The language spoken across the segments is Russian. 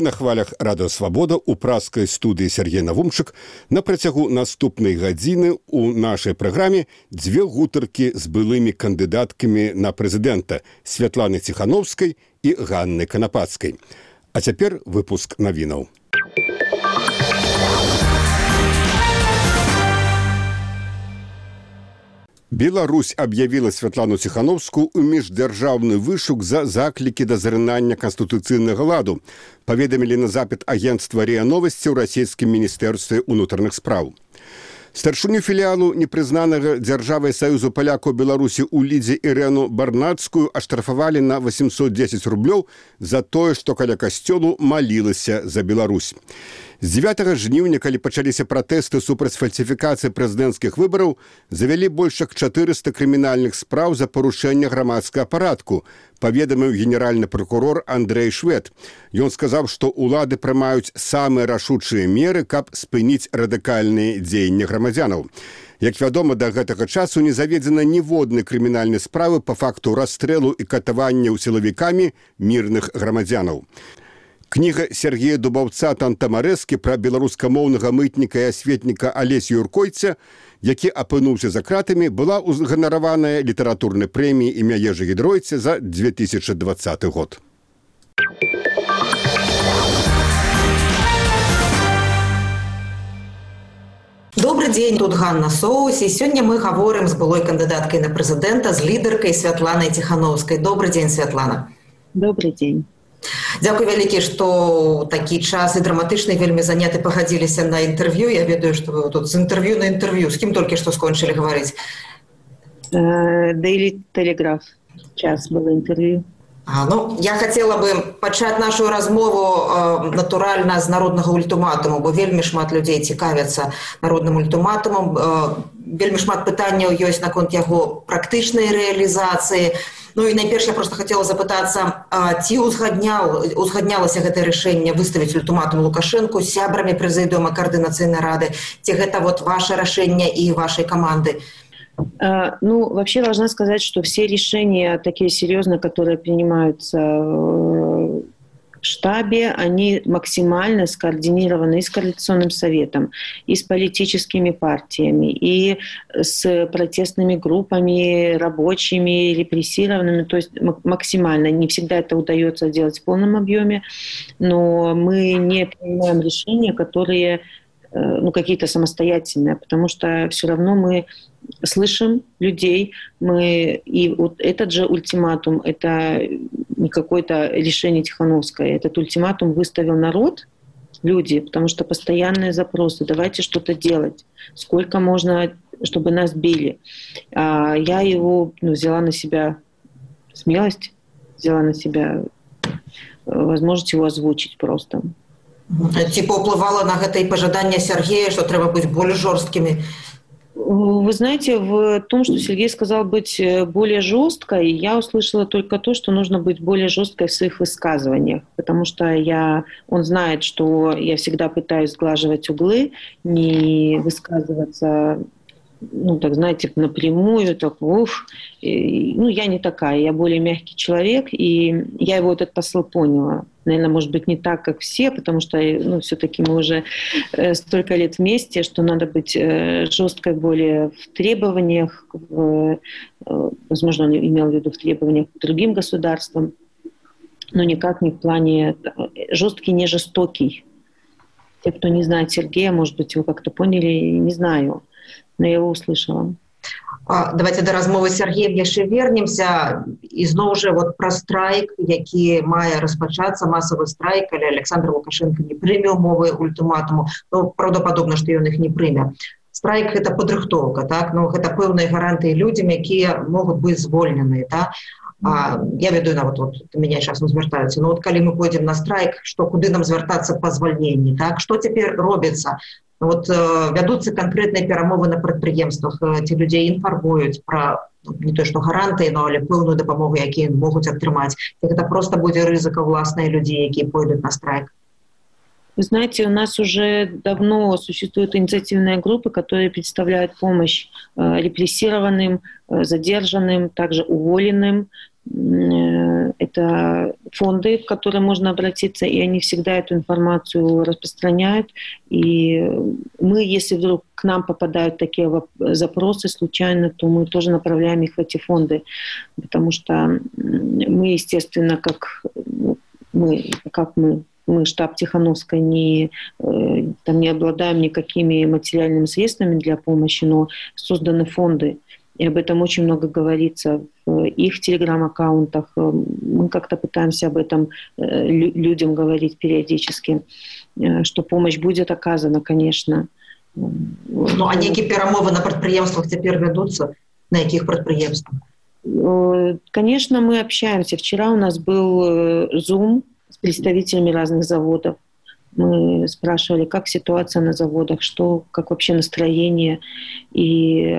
Вы на хвалях Радыё Свабода у праскай студыі Сергей Навумчык. На працягу наступнай гадзіны у нашай праграме дзве гутаркі з былымі кандыдаткамі на прэзідэнта Святланай Ціхановскай і Ганнай Канапацкай. А цяпер выпуск навінаў. Беларусь аб'явіла Святлану Ціхановскую ў міждзяржаўны вышук за заклікі да зрынання канстытуцыйнага ладу, паведамілі на запыт агенцтва РИА Новости ў расійскім міністэрстве ўнутраных спраў. Старшыню філіалу непрызнанага дзяржавай Саюзу палякаў Беларусі ў Лідзе Ірэну Барнацкую аштрафавалі на 810 рублёў за тое, што каля касцёлу малілася за Беларусь. З 9 жніўня, калі пачаліся пратэсты супраць фальсіфікацыі прэзідэнцкіх выбараў, завялі больш як 400 крымінальных спраў за парушэнне грамадскага парадку, паведаміў генеральны пракурор Андрэй Швед. Ён сказаў, што ўлады прымаюць самыя рашучыя меры, каб спыніць радыкальныя дзеянні грамадзянаў. Як вядома, да гэтага часу не заведзена ніводнай крымінальнай справы па факту расстрэлу і катаванняў сілавікамі мірных грамадзянаў. Кніга Сергея Дубаўца «Тантамарэскі» пра беларускамоўнага мытніка і асветніка Алесю Юркойця, які апынуўся за кратамі, была ўзганараваная літаратурнай прэміяй імя Ежы Гідройца за 2020 год. Добрый день, тут Ганна Соус, и сегодня мы говорим с былой кандидаткой на президента, с лидеркой Святланой Ціхановскай. Добрый день, Святлана. Добрый день. Дзякуй вялікі, што такі час і драматычны, вельмі заняты пагадзіліся на інтэрв'ю. Я ведаю, што вы тут з інтэрв'ю на інтэрв'ю. З кім толькі што скончылі гаварыць? Daily Telegraph. Час было інтэрв'ю. Я хацела бы пачаць нашу размову натуральна з народнага ультыматуму, бо вельмі шмат людзей цікавяцца народным ультыматумам. Вельмі шмат пытанняў ёсць наконт яго практычнай рэалізацыі. Ну і найперш я просто хацела запытацца, ці узгаднялася гэта рашэнне выставіць ультыматум Лукашэнку з сябрамі прэзідыума каардынацыйнай рады, ці гэта ваше рашэнне и вашей команды? Вообще должна сказать, что все решения такие серьезные, которые принимаются в штабе, они максимально скоординированы и с Коалиционным советом, и с политическими партиями, и с протестными группами, рабочими, репрессированными, то есть максимально. Не всегда это удается делать в полном объеме, но мы не принимаем решения, которые какие-то самостоятельные, потому что все равно мы слышим людей, и вот этот же ультиматум, это не какое-то решение Тихановской, этот ультиматум выставил народ, люди, потому что постоянные запросы, давайте что-то делать, сколько можно, чтобы нас били. Я его взяла на себя смелость, взяла на себя возможность его озвучить просто. Типа уплывала на гэта и пожадание Сергея, что треба быть более жесткими? Вы знаете, в том, что Сергей сказал быть более жесткой, я услышала только то, что нужно быть более жесткой в своих высказываниях, потому что он знает, что я всегда пытаюсь сглаживать углы, не высказываться, напрямую, я не такая, я более мягкий человек, и я его этот посыл поняла. Наверное, может быть, не так, как все, потому что, все-таки мы уже столько лет вместе, что надо быть жесткой более в требованиях, возможно, он имел в виду в требованиях к другим государствам, но никак не в плане жесткий, не жестокий. Те, кто не знает Сергея, может быть, его как-то поняли, не знаю, но я его услышала. Давайте до размовы з Сергеем яшчэ вернемся. І зноў жа пра страйк, які мае распачацца, масавы страйк, калі Александр Лукашенко не прыме умовы ультыматуму. Праўдападобна, што ён іх не прыме. Страйк – гэта падрыхтоўка, так? Гэта пэўныя гарантыі людзям, якія могуць быць звольненыя, так? Я ведаю, до меня часам звяртаюцца. Калі мы пойдзем на страйк, куды нам звяртацца па звальненні, так? Што цяпер робіцца? Вядуцца канкрэтныя перамовы на прадпрыемствах, ці людзей інфармуюць пра не то што гарантыі, але пэўную дапамогу, якія могуць атрымаць. Гэта проста будзе рызыка ўласныя людзей, якія пойдуць на страйк. Вы знаете, у нас уже давно существуют инициативные группы, которые представляют помощь репрессированным, задержанным, также уволенным. это фонды, в которые можно обратиться, и они всегда эту информацию распространяют. И мы, если вдруг к нам попадают такие запросы случайно, то мы тоже направляем их в эти фонды, потому что мы, естественно, мы, штаб Тихановской, не обладаем никакими материальными средствами для помощи, но созданы фонды. И об этом очень много говорится в их телеграм-аккаунтах. Мы как-то пытаемся об этом людям говорить периодически, что помощь будет оказана, конечно. Ну, а некие перемовы на предприемствах теперь ведутся? На каких предприемствах? Конечно, мы общаемся. Вчера у нас был Zoom с представителями разных заводов. Мы спрашивали, как ситуация на заводах, как вообще настроение. И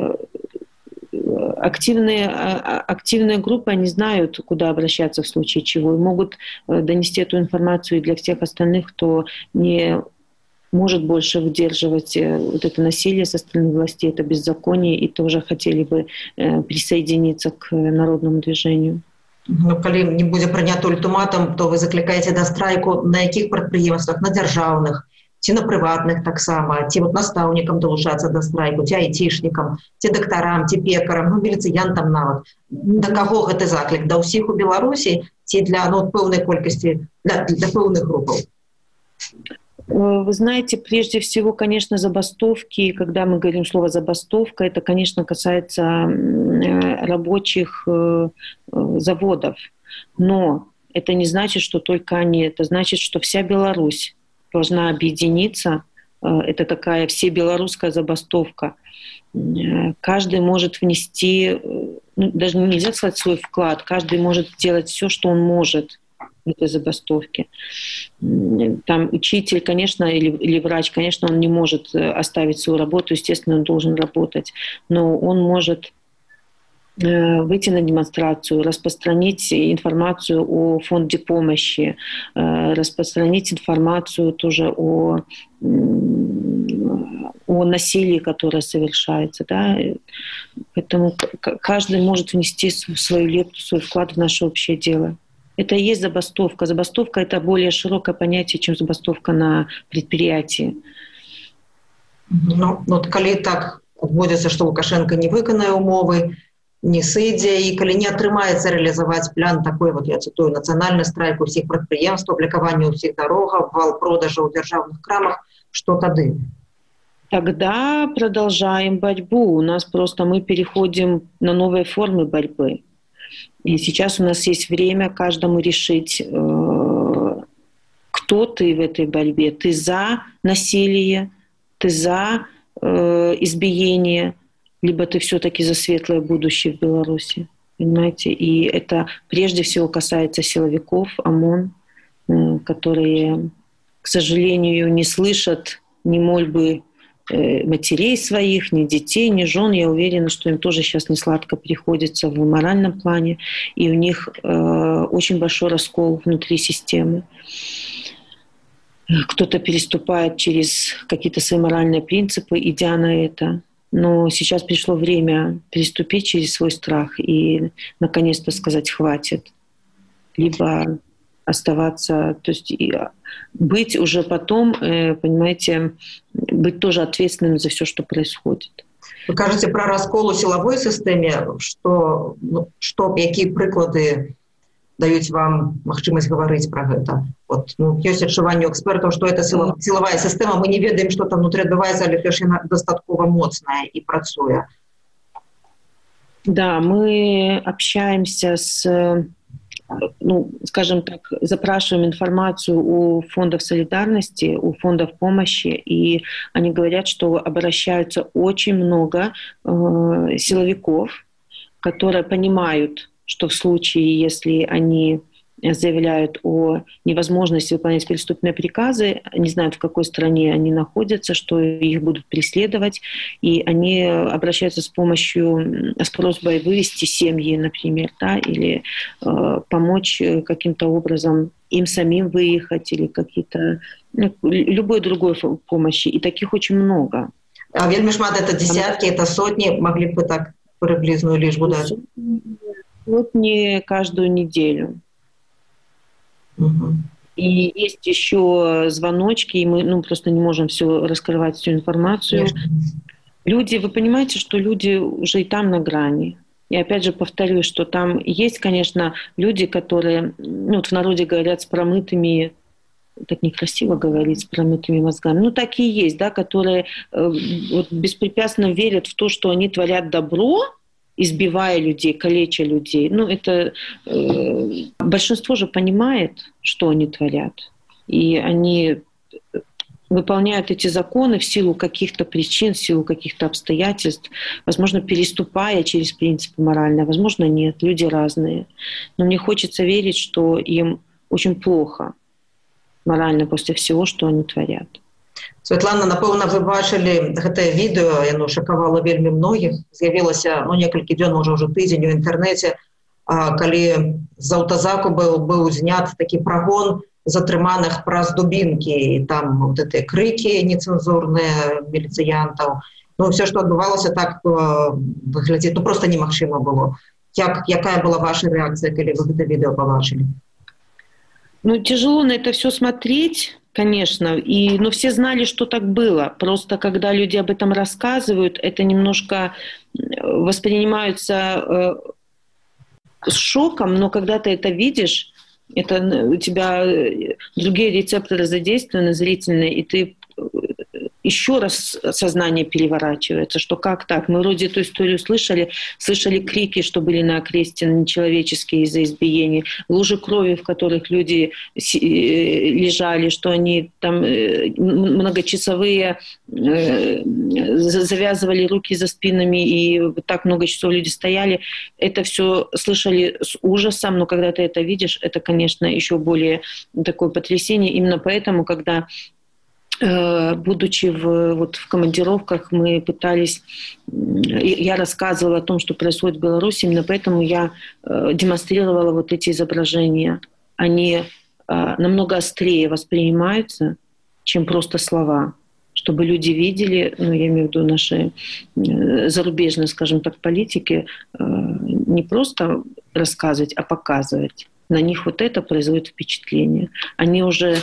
активные группы, они знают, куда обращаться в случае чего, и могут донести эту информацию для всех остальных, кто не может больше выдерживать вот это насилие со стороны властей, это беззаконие, и тоже хотели бы присоединиться к народному движению. Ну, коли не буде прийнято ультиматум, то ви закликаєте до страйку на яких підприємствах? На державних, ці на приватних так само, ці от наставникам долучаться до страйку, ці айтішникам, ці докторам, ці пекарам, ну, міліцыянтам нават. До кого гэты заклик? До ўсіх у Беларусі ці для пэўнай колькасці, для пэўных групаў? Вы знаете, прежде всего, конечно, забастовки. Когда мы говорим слово «забастовка», это, конечно, касается рабочих заводов. Но это не значит, что только они. Это значит, что вся Беларусь должна объединиться. Это такая всебелорусская забастовка. Каждый может внести, даже нельзя сказать свой вклад, каждый может делать все, что он может в этой забастовке. Там учитель, конечно, или врач, конечно, он не может оставить свою работу, естественно, он должен работать, но он может выйти на демонстрацию, распространить информацию о фонде помощи, распространить информацию тоже о насилии, которое совершается. Да? Поэтому каждый может внести свою лепту, свой вклад в наше общее дело. Это и есть забастовка. Забастовка — это более широкое понятие, чем забастовка на предприятии. Ну, вот коли так адбудзецца, што Лукашенко не выканае умовы, не сыдзе, і калі не атрымаецца рэалізаваць план такой, вот я цитую, нацыянальны страйк у всіх прадпрыемстваў, аблікаванне ўсіх дарогах, вал продажа ў дзяржаўных крамах, што тады? Тогда продолжаем борьбу. У нас просто мы переходим на новые формы борьбы. И сейчас у нас есть время каждому решить, кто ты в этой борьбе. Ты за насилие, ты за избиение, либо ты все-таки за светлое будущее в Беларуси. Понимаете? И это прежде всего касается силовиков, ОМОН, которые, к сожалению, не слышат ни мольбы матерей своих, ни детей, ни жен. Я уверена, что им тоже сейчас не сладко приходится в моральном плане, и у них очень большой раскол внутри системы. Кто-то переступает через какие-то свои моральные принципы, идя на это. Но сейчас пришло время переступить через свой страх и наконец-то сказать «хватит». Либо оставаться, то есть быть уже потом, понимаете, быть тоже ответственным за все, что происходит. Вы кажете про раскол у силовой системе, что какие прыклады дают вам магчымасць говорить про это? Вот, есть адчуванне экспертов, что это силовая система, мы не ведаем, что там внутри адбываецца, але яна дастаткова моцная и працуе. Да, мы общаемся с, скажем так, запрашиваем информацию у фондов солидарности, у фондов помощи, и они говорят, что обращаются очень много силовиков, которые понимают, что в случае, если они заявляют о невозможности выполнять преступные приказы, не знают, в какой стране они находятся, что их будут преследовать, и они обращаются с просьбой вывести семьи, например, да, или помочь каким-то образом им самим выехать, или какие-то любой другой помощи. И таких очень много. А вельмі шмат, это десятки, это сотни, могли бы так приблизную лишь дать? Вот не каждую неделю. Угу. И есть еще звоночки, и мы просто не можем все раскрывать, всю информацию. Конечно. Люди, вы понимаете, что люди уже и там на грани. И опять же повторюсь, что там есть, конечно, люди, которые, вот в народе говорят, с промытыми, так некрасиво говорить, с промытыми мозгами, так и есть, да, которые вот беспрепятственно верят в то, что они творят добро, избивая людей, калеча людей. Это большинство же понимает, что они творят. И они выполняют эти законы в силу каких-то причин, в силу каких-то обстоятельств, возможно, переступая через принципы моральные, возможно, нет, люди разные. Но мне хочется верить, что им очень плохо морально после всего, что они творят. Святлана, напэўна, вы бачылі гэтае відэо, яно шакавала вельмі многіх. З'явілася некалькі дзён, можа, ўжо тыдзень у інтэрнэце, калі з аўтазаку быў знят такі прагон затрыманых праз дубінкі, і там вот гэтыя крыкі нецэнзурныя міліцыянтаў. Все, што адбывалася, так выглядзіць, проста немагчыма было. Якая была ваша рэакцыя, калі вы гэта відэо пабачылі? Тяжело на это все смотреть, конечно, но все знали, что так было. Просто когда люди об этом рассказывают, это немножко воспринимается с шоком, но когда ты это видишь, это у тебя другие рецепторы задействованы, зрительные, и ты еще раз сознание переворачивается, что как так? Мы вроде эту историю слышали крики, что были на окресте нечеловеческие из-за избиений, лужи крови, в которых люди лежали, что они там многочасовые завязывали руки за спинами, и так много часов люди стояли. Это все слышали с ужасом, но когда ты это видишь, это, конечно, еще более такое потрясение. Именно поэтому, когда будучи в командировках, мы пытались... Я рассказывала о том, что происходит в Беларуси, именно поэтому я демонстрировала вот эти изображения. Они намного острее воспринимаются, чем просто слова. Чтобы люди видели, я имею в виду наши зарубежные, скажем так, политики, не просто рассказывать, а показывать. На них вот это производит впечатление. Они уже...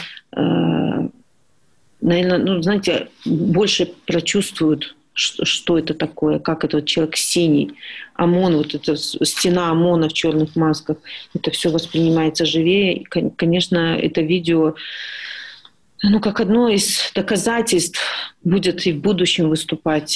наверное, знаете, больше прочувствуют, что это такое, как этот человек синий, ОМОН, вот эта стена ОМОНа в черных масках, это все воспринимается живее. И, конечно, это видео, как одно из доказательств будет и в будущем выступать,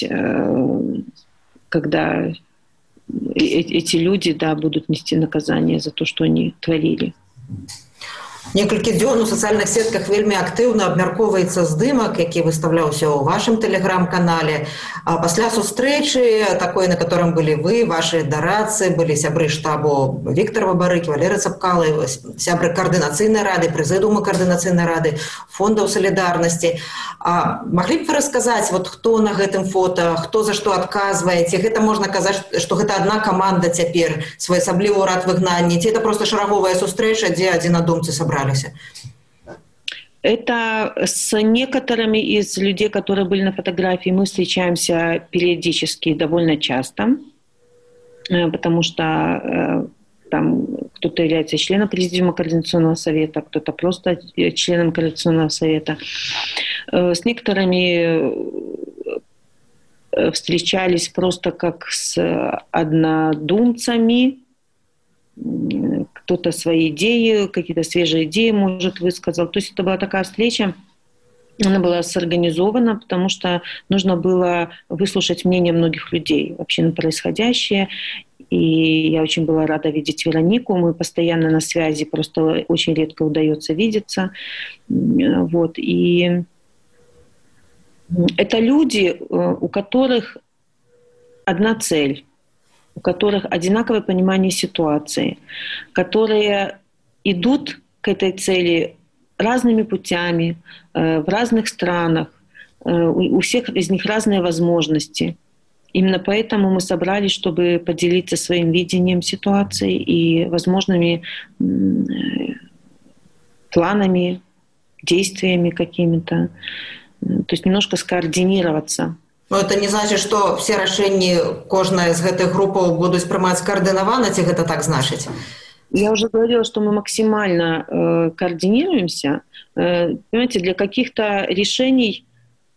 когда эти люди, будут нести наказание за то, что они творили. Некалькі дзён у сацыяльных сетках вельмі актыўна абмяркоўваецца здымак, які выстаўляўся ў вашым тэлеграм-канале. Пасля сустрэчы, такой, на котором былі вы, ваши дарадцы, былі сябры штабу Віктор Бабарык, Валерый Цапкалы, сябры каардынацыйнай рады, прэзідыума каардынацыйнай рады, фондаў салідарнасці. Маглі б вы расказаць, хто на гэтым фота, хто за што адказвае, ці гэта можна казаць, што гэта адна каманда цяпер, своеасаблівы ўрад выгнання, ці это проста шараговая сустрэча, дзе адзінадумцы сабраліся? Это с некоторыми из людей, которые были на фотографии, мы встречаемся периодически, довольно часто, потому что там кто-то является членом Президиума Координационного совета, кто-то просто членом Координационного совета. С некоторыми встречались просто как с однодумцами, кто-то свои идеи, какие-то свежие идеи, может, высказал. То есть это была такая встреча, она была сорганизована, потому что нужно было выслушать мнение многих людей вообще на происходящее. И я очень была рада видеть Веронику. Мы постоянно на связи, просто очень редко удается видеться. И это люди, у которых одна цель, у которых одинаковое понимание ситуации, которые идут к этой цели разными путями, в разных странах, у всех из них разные возможности. Именно поэтому мы собрались, чтобы поделиться своим видением ситуации и возможными планами, действиями какими-то. То есть немножко скоординироваться Но это не значит, что все решения каждая из этих групп будут принимать координованно, это так значит? Я уже говорила, что мы максимально координируемся. Понимаете, для каких-то решений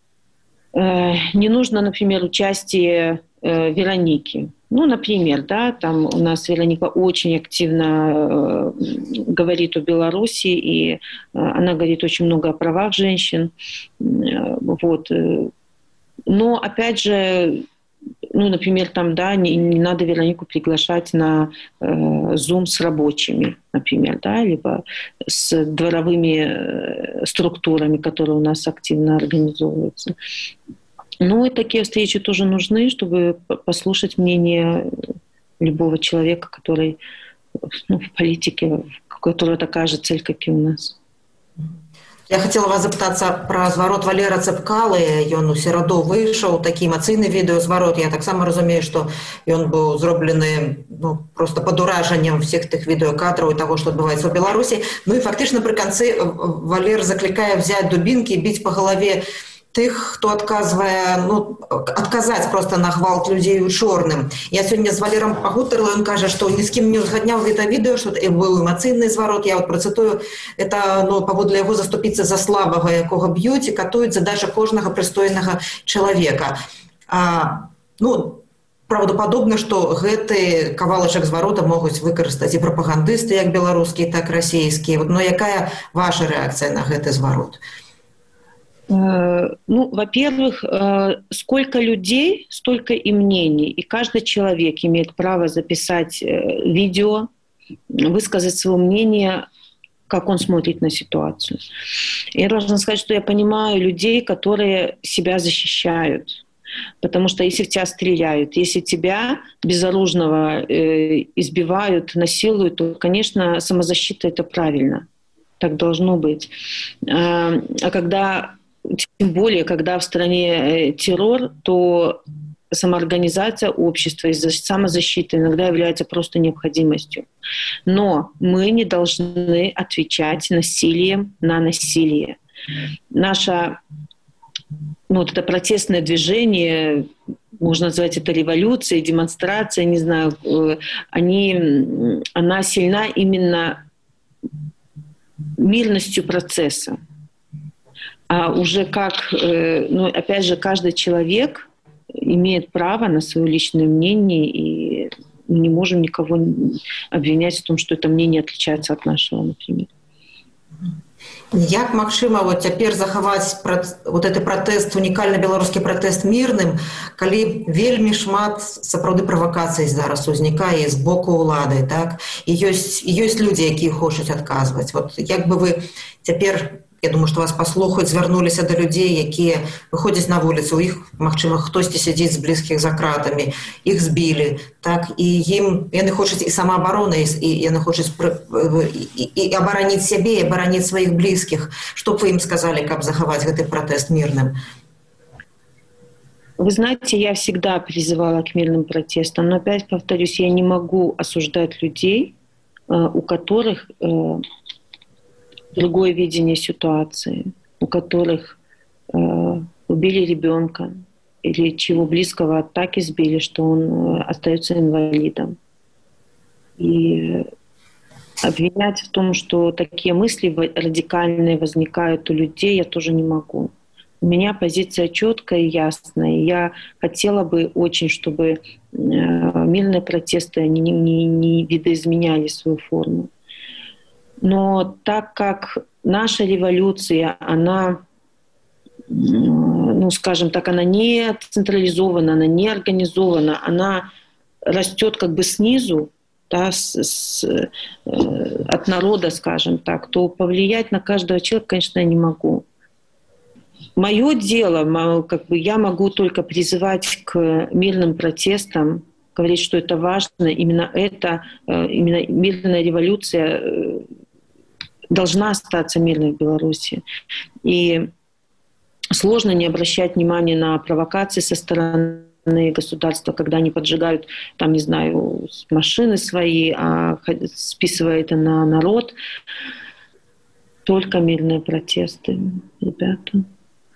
не нужно, например, участие Вероники. Ну, например, да, там у нас Вероника очень активно говорит о Беларуси, и она говорит очень много о правах женщин. Вот. Но, опять же, ну, например, там, да, не надо Веронику приглашать на Zoom с рабочими, например, да, либо с дворовыми структурами, которые у нас активно организовываются. Ну, и такие встречи тоже нужны, чтобы послушать мнение любого человека, который, ну, в политике, у которого такая же цель, как и у нас. Я хотела вас запытаться про зварот Валера Цепкалы. Ён у сераду выйшаў, такі эмацыйны відэазварот. Я таксама разумею, што ён быў зроблены, ну, просто пад уражаннем всех тых відэакадраў і таго, што адбываецца ў Беларусі. Ну і фактычна пры канцы Валер заклікае взять дубінкі і біць па галаве тых, хто адказвае, ну, адказаць просто на гвалт людзей у чорным. Я сёння з Валером пагутарыла, ён кажа, што ні з кім не узгадняў гэта відэо, што быў эмацыйны зварот. Я вот працытую, это, ну, паводле яго заступіцца за слабага, якога б'юць і катуюць, задача кожнага прыстойнага чалавека. Ну, правдападобна, што гэты кавалачак зварота могуць выкарыстаць і прапагандысты, як беларускія, так расійскія. Но якая ваша рэакцыя на гэты зварот? Ну, во-первых, сколько людей, столько и мнений. И каждый человек имеет право записать видео, высказать свое мнение, как он смотрит на ситуацию. Я должна сказать, что я понимаю людей, которые себя защищают. Потому что если в тебя стреляют, если тебя безоружного избивают, насилуют, то, конечно, самозащита — это правильно. Так должно быть. А когда... Тем более, когда в стране террор, то самоорганизация общества и самозащита иногда является просто необходимостью. Но мы не должны отвечать насилием на насилие. Наше, ну, вот это протестное движение, можно назвать это революцией, демонстрацией, не знаю, она сильна именно мирностью процесса. А уже как, ну, опять же, каждый человек имеет право на свое личное мнение, и мы не можем никого обвинять в том, что это мнение отличается от нашего, например. Як магчыма вот цяпер захаваць вот гэты пратэст, унікальны беларускі пратэст мірным, калі вельмі шмат сапраўды правакацый зараз узнікае з боку ўлады, так? І ёсць людзі, якія хочуць адказваць. Вот як бы вы цяпер, я думаю, што вас паслухаюць, звярнуліся да людзей, якія выходзяць на вуліцу, у іх, магчыма, хтосьці сядзіць з блізкіх за кратамі, іх збілі, так, і яны хочуць і самаабароны, і яны хочуць і абараніць сябе, і абараніць сваіх блізкіх. Што б вы ім сказалі, каб захаваць гэты пратэст мірным? Вы знаете, я всегда призывала к мирным протестам, но опять повторюсь, я не могу осуждать людей, у которых другое видение ситуации, у которых убили ребенка или чего близкого от атаки сбили, что он остается инвалидом. И обвинять в том, что такие мысли радикальные возникают у людей, я тоже не могу. У меня позиция четкая и ясная. Я хотела бы очень, чтобы мирные протесты они не видоизменяли свою форму. Но так как наша революция, она, ну, скажем так, она не централизована, она не организована, она растет как бы снизу, да, от народа, скажем так, то повлиять на каждого человека, конечно, я не могу. Мое дело, как бы, я могу только призывать к мирным протестам, говорить, что это важно, именно мирная революция должна остаться мирной в Беларуси. И сложно не обращать внимания на провокации со стороны государства, когда они поджигают, там, не знаю, машины свои, списывая это на народ. Только мирные протесты, ребята.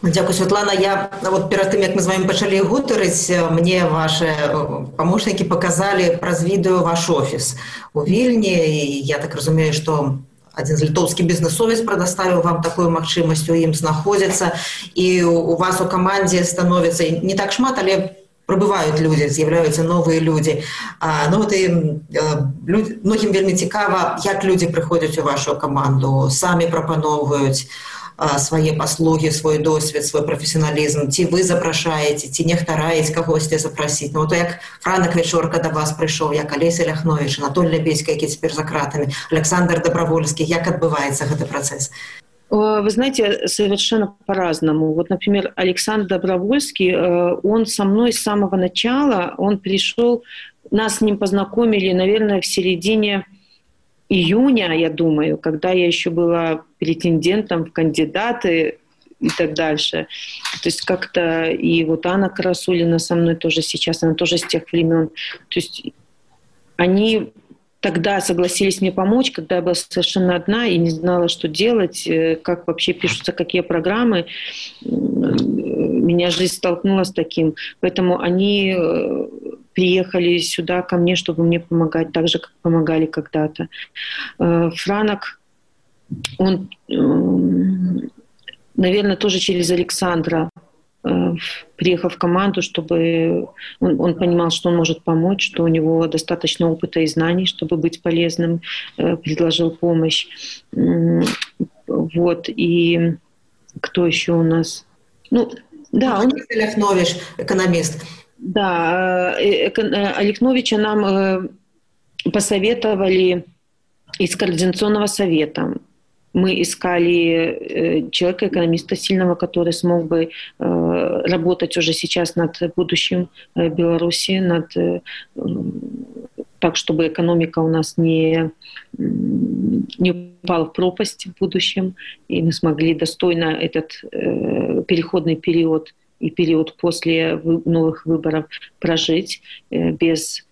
Дзякуй, Святлана. Я вот перед тем, як мы с вами пачалі гутарыць, мне ваши помощники показали праз відео ваш офис у Вільні. И я так разумею, что один литовский бизнесовец предоставил вам такую магчымасць у ім знаходзіцца. И у вас у команде становится не так шмат, але прибывают люди, з'являються новые люди. Ну вот і многим вельмі цікава, як люди приходять у вашу команду, самі пропановують свае паслугі, свой досвед, свой прафесіяналізм, ці вы запрашаеце, ці нехта раіць кагосьці запрасіць. Ну, то як Франак Вечорка да вас прыйшоў, як Алеся Ляхновіч, Анатоль Лябедзька, які цяпер за кратамі, Александр Добровольскі, як адбываецца гэты працэс? Вы знаете, совершенно по-разному. Вот, например, Александр Добровольский, он со мной с самого начала, он пришел, нас с ним познакомили, наверное, в середине июня, я думаю, когда я еще была претендентом в кандидаты и так дальше. То есть как-то и вот Анна Карасулина со мной тоже сейчас, она тоже с тех времен. То есть они тогда согласились мне помочь, когда я была совершенно одна и не знала, что делать, как вообще пишутся какие программы. Меня жизнь столкнула с таким. Поэтому они приехали сюда ко мне, чтобы мне помогать, так же, как помогали когда-то. Франак, он, наверное, тоже через Александра приехал в команду, чтобы он понимал, что он может помочь, что у него достаточно опыта и знаний, чтобы быть полезным, предложил помощь. Вот. И кто еще у нас? Ну, да, он... Ляхнович, экономист. Да, Ляхновича нам посоветовали из Координационного совета. Мы искали человека, экономиста сильного, который смог бы работать уже сейчас над будущим Беларуси, так, чтобы экономика у нас не упала в пропасть в будущем, и мы смогли достойно этот переходный период и период после новых выборов прожить без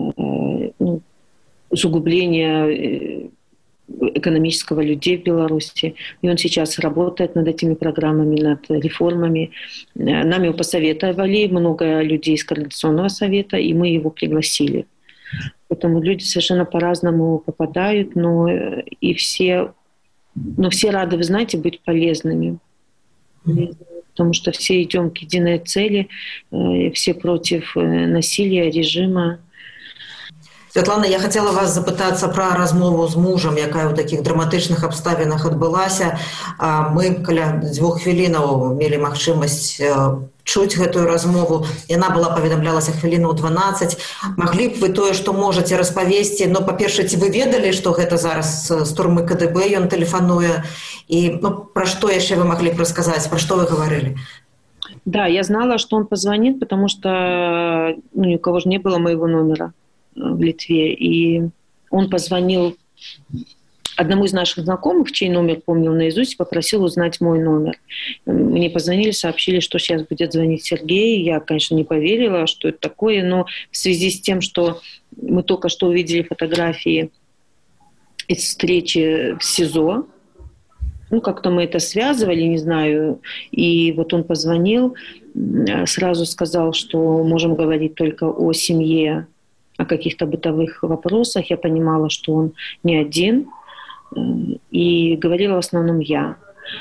усугубления экономического людей в Беларуси. И он сейчас работает над этими программами, над реформами. Нам его посоветовали много людей из Координационного совета, и мы его пригласили. Поэтому люди совершенно по-разному попадают, но все рады, вы знаете, быть полезными. Потому что все идем к единой цели, все против насилия, режима. Святлана, я хотела вас запытацца пра размову з мужам, якая ў такіх драматычных абставінах адбылася. Мы каля 2 хвілінаў мелі магчымасць чуць гэтую размову. Яна была паведамлялася хвілінаў 12. Маглі б вы тое, што можаце распавесці? Ну, па-першае, ці вы ведалі, што гэта зараз з турмы КДБ ён тэлефануе? І пра што яшчэ вы маглі б расказаць? Пра што вы гаварылі? Да, я знала, что он позвонит, потому что ни у кого же не было моего номера в Литве. И он позвонил одному из наших знакомых, чей номер помнил наизусть, попросил узнать мой номер. Мне позвонили, сообщили, что сейчас будет звонить Сергей. Я, конечно, не поверила, что это такое, но в связи с тем, что мы только что увидели фотографии из встречи в СИЗО, как-то мы это связывали, не знаю. И вот он позвонил, сразу сказал, что можем говорить только о семье, о каких-то бытовых вопросах. Я понимала, что он не один. И говорила в основном я.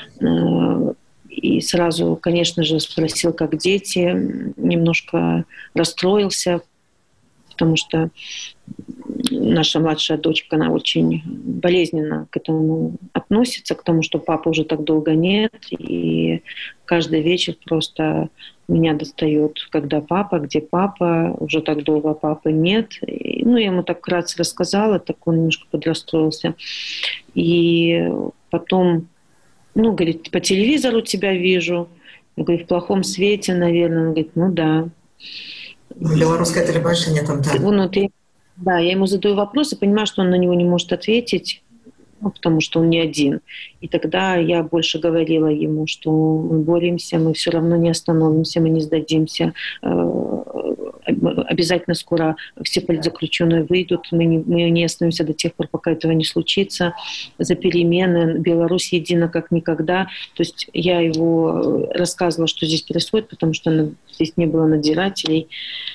И сразу, конечно же, спросил, как дети. Немножко расстроился, потому что наша младшая дочка, она очень болезненно к этому относится, к тому, что папы уже так долго нет. И каждый вечер просто меня достает, когда папа, где папа, уже так долго папы нет. И, я ему так вкратце рассказала, так он немножко подрастроился. И потом, говорит, по телевизору тебя вижу. Я говорю, в плохом свете, наверное. Он говорит, да. Белорусское телебачение там, да. Да, я ему задаю вопрос и понимаю, что он на него не может ответить, потому что он не один. И тогда я больше говорила ему, что мы боремся, мы все равно не остановимся, мы не сдадимся. обязательно скоро все политзаключенные выйдут. Мы не остановимся до тех пор, пока этого не случится. За перемены. Беларусь едина как никогда. То есть я его рассказывала, что здесь происходит, потому что здесь не было надзирателей.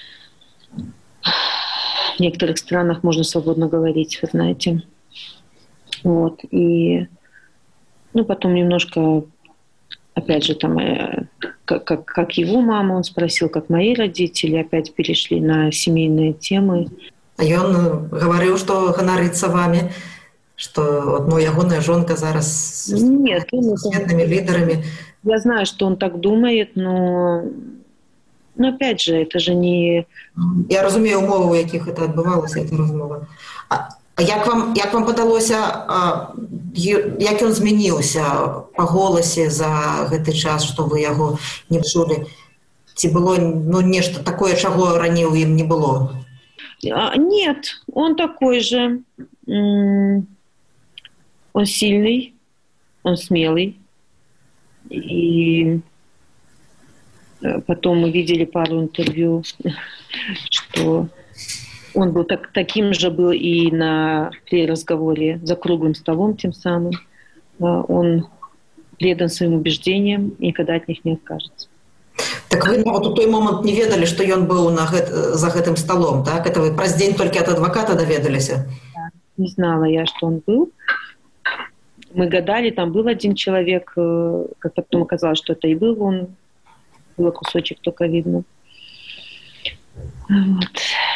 В некоторых странах можно свободно говорить, вы знаете. Вот. И потом немножко, опять же, там, как его мама, он спросил, как мои родители, опять перешли на семейные темы. А он говорил, что ганарится вами, что вот ягоная жонка зараз с светными лидерами. Я знаю, что он так думает, но опять же, это же не... Я разумею умовы, у яких это адбывалася, эта размова. А як вам падалося, як ён змяніўся па голасе за гэты час, што вы яго не чулі? Ці было нешта такое, чаго раней у ім не было? Нет, он такой же. Он сильный, он смелый. И потом мы видели пару интервью, что он был таким же был и при разговоре за круглым столом тем самым. Он предан своим убеждениям и никогда от них не откажется. Так вы вот у той момент не ведали, что он был за гэтым столом, так? Это вы праз дзень только от адвоката доведалися? Не знала я, что он был. Мы гадали, там был один человек, как потом оказалось, что это и был он. Было кусочек только видно. Вот.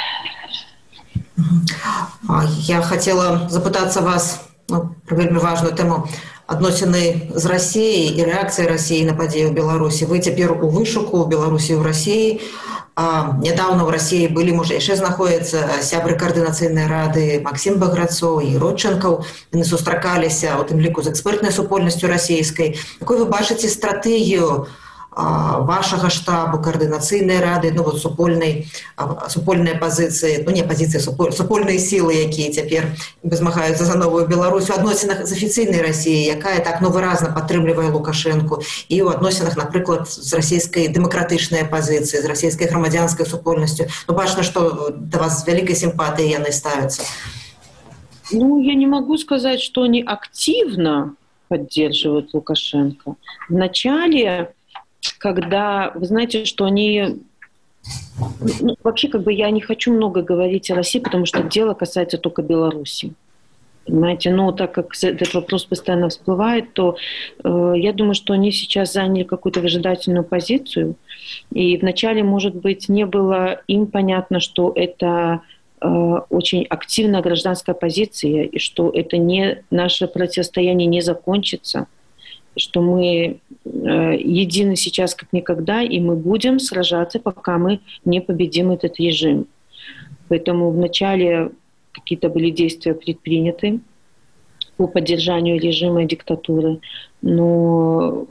Я хотела запытаться вас про вельмі важную тему адносіны з Расіяй і рэакцыі Расіі на падзеі ў Беларусі. Вы цяпер у вышуку ў Беларусі ў Расіі. Нядаўна ў Расіі былі, можа, яшчэ знаходзяцца сябры каардынацыйнай рады Максім Баграцоў і Родчынкаў. Яны сустракаліся, у тым ліку з экспертнай супольнасцю расійскай. Якой вы бачыце стратэгію вашага штабу, координаційної ради, вот супольної позиції, не позиції, супольної сили, які тепер змагаються за нову Білорусь, у відносинах з офіційної Росії, яка так виразно підтримує Лукашенку, і у відносинах, наприклад, з російської демократичної позиції, з російською громадянською супольністю. Бачно, що до вас з великой симпатией вони ставятся. Я не могу сказать, что они активно поддерживают Лукашенко. Вначале, когда, вы знаете, что они... вообще, я не хочу много говорить о России, потому что дело касается только Беларуси. Понимаете, так как этот вопрос постоянно всплывает, то я думаю, что они сейчас заняли какую-то выжидательную позицию. И вначале, может быть, не было им понятно, что это очень активная гражданская позиция, и что это наше противостояние не закончится, что мы едины сейчас как никогда, и мы будем сражаться, пока мы не победим этот режим. Поэтому вначале какие-то были действия предприняты по поддержанию режима и диктатуры, но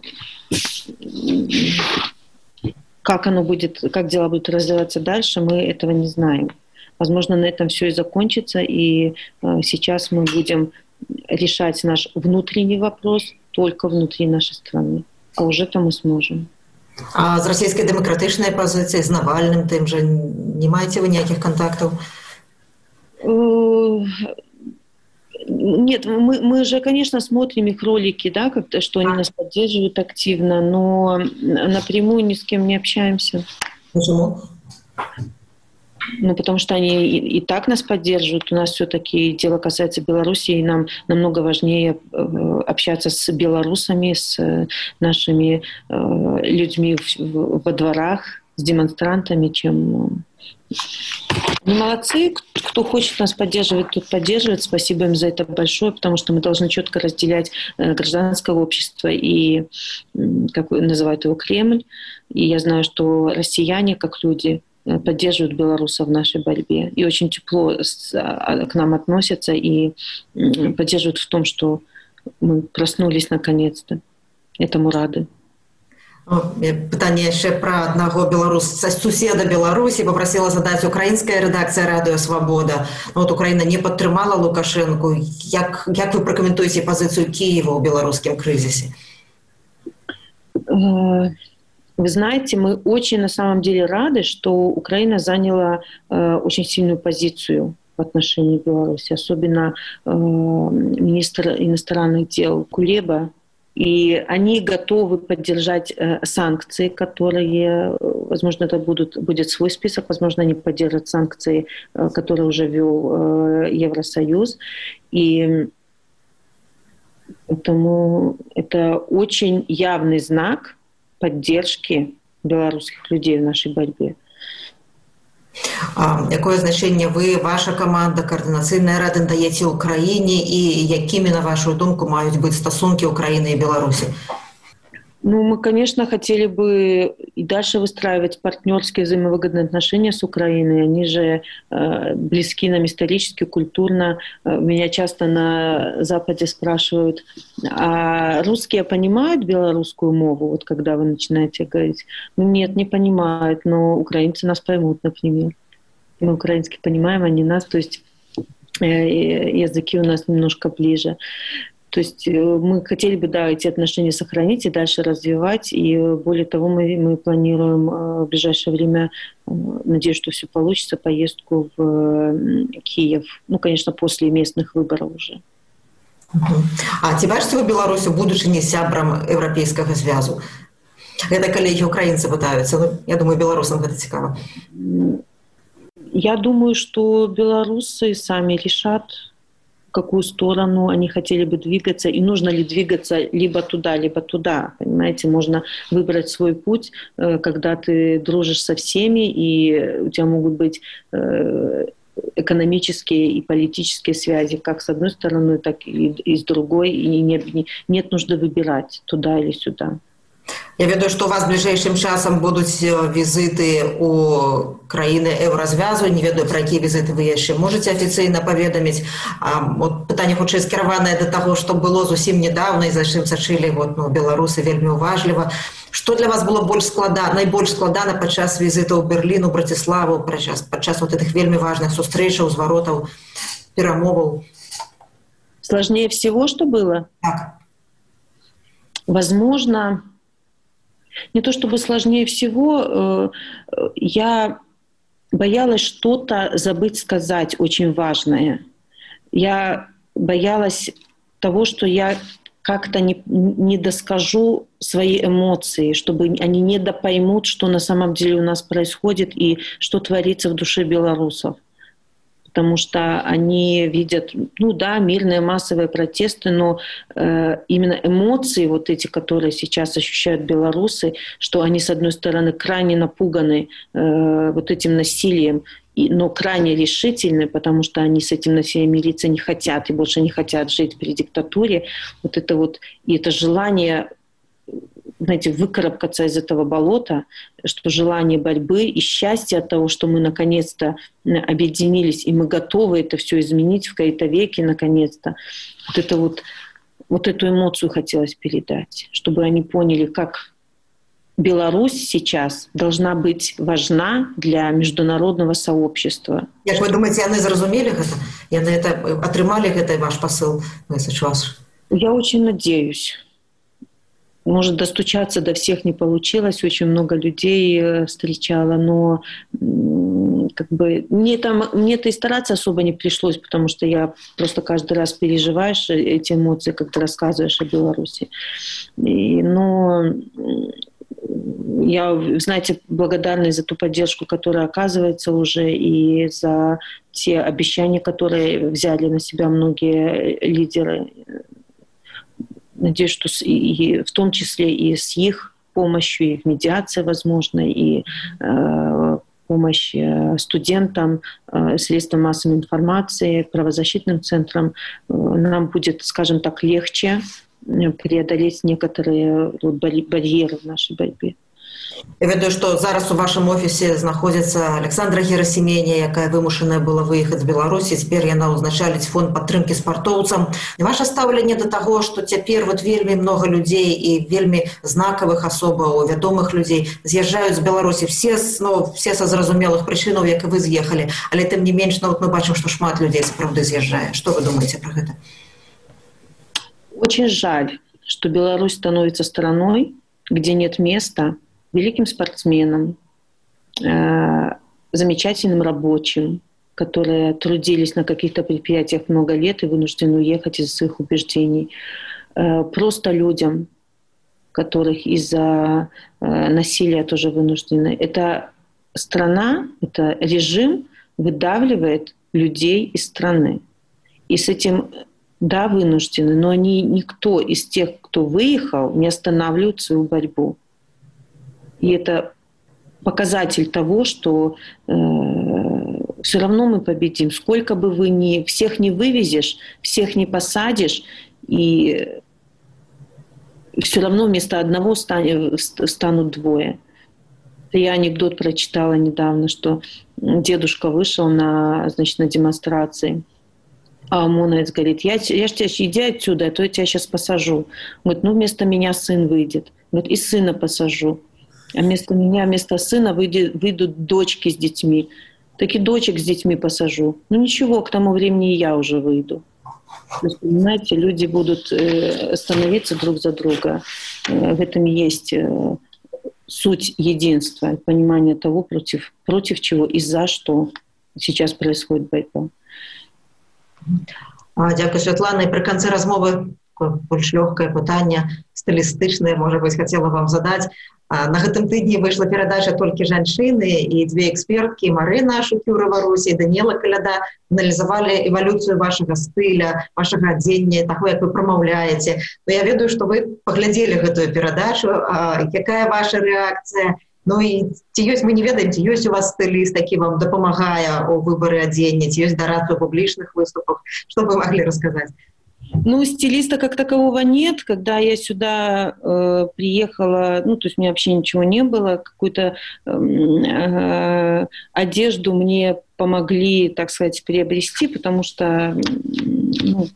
как дела будут развиваться дальше, мы этого не знаем. Возможно, на этом все и закончится, и сейчас мы будем решать наш внутренний вопрос только внутри нашей страны. А уже-то мы сможем. А с российской демократичной позицией, с Навальным тем же, не маете вы никаких контактов? Нет, мы же, конечно, смотрим их ролики, да, что они нас поддерживают активно, но напрямую ни с кем не общаемся. Почему? Потому что они и так нас поддерживают. У нас все-таки дело касается Беларуси, и нам намного важнее общаться с белорусами, с нашими людьми во дворах, с демонстрантами, чем... Молодцы, кто хочет нас поддерживать, тот поддерживает. Спасибо им за это большое, потому что мы должны четко разделять гражданское общество и, как называют его, Кремль. И я знаю, что россияне, как люди, поддерживают белорусов в нашей борьбе и очень тепло к нам относятся и поддерживают в том, что мы проснулись наконец-то. Этому рады. Пытание еще про одного суседа Беларуси попросила задать украинская редакция «Радио Свобода». Украина не подтримала Лукашенко. Як вы прокомментуете позицию Киева в белорусском кризисе? Вы знаете, мы очень на самом деле рады, что Украина заняла очень сильную позицию в отношении Беларуси, особенно министр иностранных дел Кулеба. И они готовы поддержать санкции, которые, возможно, это будет свой список, возможно, они поддержат санкции, которые уже ввел Евросоюз. И поэтому это очень явный знак поддержки белорусских людей в нашей борьбе. Якое значение вы, ваша команда, координаційная рада даете Украине, и якими, на вашу думку, мають быть стосунки Украины и Беларуси? Ну, мы, конечно, хотели бы и дальше выстраивать партнерские взаимовыгодные отношения с Украиной. Они же близки нам исторически, культурно. Меня часто на Западе спрашивают, а русские понимают белорусскую мову, вот когда вы начинаете говорить? Ну, нет, не понимают, но украинцы нас поймут, например. Мы украинский понимаем, они нас, то есть языки у нас немножко ближе. То есть мы хотели бы, да, эти отношения сохранить и дальше развивать. И более того, мы планируем в ближайшее время, надеюсь, что все получится, поездку в Киев. Ну, конечно, после местных выборов уже. А ці бачите вы Беларусю будучыні сябрам Еўрапейскага звязу? Гэта калегі украінцы пытаюцца. Ну, я думаю, беларусам гэта цікава. Я думаю, что белорусы сами решат, в какую сторону они хотели бы двигаться, и нужно ли двигаться либо туда, понимаете, можно выбрать свой путь, когда ты дружишь со всеми, и у тебя могут быть экономические и политические связи, как с одной стороны, так и с другой, и нет нужды выбирать туда или сюда. Я ведаю, што у вас бліжэйшым часам будуць візіты ў краіны еўразвязу. Не ведаю, пра якія візіты вы яшчэ можаце афіцыйна паведаміць. Вот пытанне хутчэй скіраванае да таго, што было зусім недавно і за чым сачылі беларусы вельмі уважліва. Што для вас было найбольш складана падчас візітаў у Берлін, у Браціславу, падчас вот этих вельмі важных сустрэчаў, зваротаў, перамоваў? Сложнее всего, что было? Так. Возможно, не то чтобы сложнее всего, я боялась что-то забыть сказать очень важное. Я боялась того, что я как-то не доскажу свои эмоции, чтобы они не допоймут, что на самом деле у нас происходит и что творится в душе белорусов. Потому что они видят, ну да, мирные массовые протесты, но именно эмоции вот эти, которые сейчас ощущают белорусы, что они, с одной стороны, крайне напуганы вот этим насилием, но крайне решительны, потому что они с этим насилием мириться не хотят и больше не хотят жить при диктатуре. Вот это вот, и это желание, знаете, выкарабкаться из этого болота, что желание борьбы и счастье от того, что мы наконец-то объединились, и мы готовы это все изменить в кои-то веки, наконец-то. Вот эту эмоцию хотелось передать, чтобы они поняли, как Беларусь сейчас должна быть важна для международного сообщества. Як вы думаете, яны зразумелі гэта? Яны атрымалі гэты ваш посыл, месседж ваш? Я очень надеюсь. Может, достучаться до всех не получилось, очень много людей встречала, но как бы мне-то и стараться особо не пришлось, потому что я просто каждый раз переживаешь эти эмоции, когда рассказываешь о Беларуси. Но я, знаете, благодарна за ту поддержку, которая оказывается уже, и за те обещания, которые взяли на себя многие лидеры. Надеюсь, что и в том числе и с их помощью, и в медиации, возможно, и помощь студентам, средствам массовой информации, правозащитным центрам, нам будет, скажем так, легче преодолеть некоторые барьеры в нашей борьбе. Я ведаю, што зараз у вашым офісе знаходзіцца Александра Герасименя, якая вымушаная была выехаць з Беларусі. Цяпер яна ўзначаліць фонд падтрымкі спартоўцам. Ваша стаўленне да таго, што цяпер вельмі много людзей і вельмі знакавых асобаў, вядомых людзей з'язджаюць з Беларусі. Все са зразумелых прычынаў, як і вы з'ехалі. Але тым не менш, мы бачым, што шмат людзей сапраўды з'язджае. Што вы думаеце пра гэта? Очень жаль, что Беларусь становится страной, где нет места великим спортсменам, замечательным рабочим, которые трудились на каких-то предприятиях много лет и вынуждены уехать из-за своих убеждений. Просто людям, которых из-за насилия тоже вынуждены. Эта страна, это режим выдавливает людей из страны. И с этим, да, вынуждены, но никто из тех, кто выехал, не останавливает свою борьбу. И это показатель того, что все равно мы победим. Сколько бы вы всех не вывезешь, всех не посадишь, и все равно вместо одного станут двое. Я анекдот прочитала недавно, что дедушка вышел на демонстрации, а ОМОНовец говорит: я ж тебя иди отсюда, а то я тебя сейчас посажу. Говорит: ну вместо меня сын выйдет. Говорит: и сына посажу. А вместо меня, вместо сына выйдут дочки с детьми. Так и дочек с детьми посажу. Ну ничего, к тому времени и я уже выйду. То есть, понимаете, люди будут становиться друг за друга. В этом и есть суть единства, понимание того, против чего и за что сейчас происходит борьба. Дякую, Святлана. І при кінці розмови більш легке питання, стилістичне, може бути, хотіла вам задати. На гэтым тыдні выйшла перадача «Толькі жанчыны», і две эксперткі, Марына Шукюрова-Русь і Даніэла Каляда, аналізавалі эвалюцыю вашага стыля, вашага адзення, таго, як вы прамаўляеце. Но я ведаю, што вы паглядзелі гэтую перадачу. Якая ваша рэакцыя? Ну і ці ёсць, мы не ведаем, ці ёсць у вас стыліст, які вам дапамагае у выбары адзення, ці ёсць дарадца ў публічных выступах? Што вы маглі расказаць? Ну, стилиста как такового нет. Когда я сюда приехала, ну, то есть у меня вообще ничего не было, какую-то одежду мне помогли, так сказать, приобрести, потому что, ну,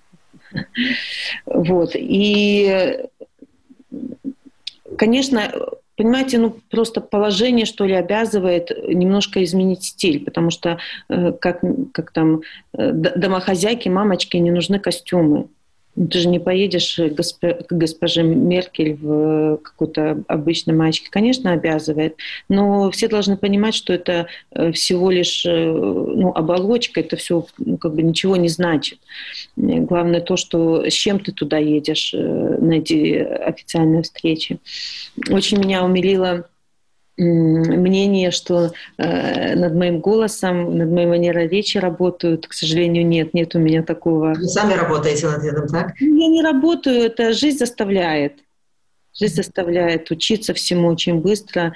вот. И, конечно, понимаете, ну, просто положение, что ли, обязывает немножко изменить стиль, потому что как там домохозяйки, мамочки, не нужны костюмы. Ты же не поедешь к госпоже Меркель в какой-то обычной маечке. Конечно, обязывает, но все должны понимать, что это всего лишь оболочка, это все как бы ничего не значит. Главное то, что с чем ты туда едешь на эти официальные встречи. Очень меня умилило мнение, что над моим голосом, над моей манерой речи работают. К сожалению, нет у меня такого. Вы сами работаете над этим, так? Я не работаю, это жизнь заставляет. Жизнь заставляет учиться всему очень быстро,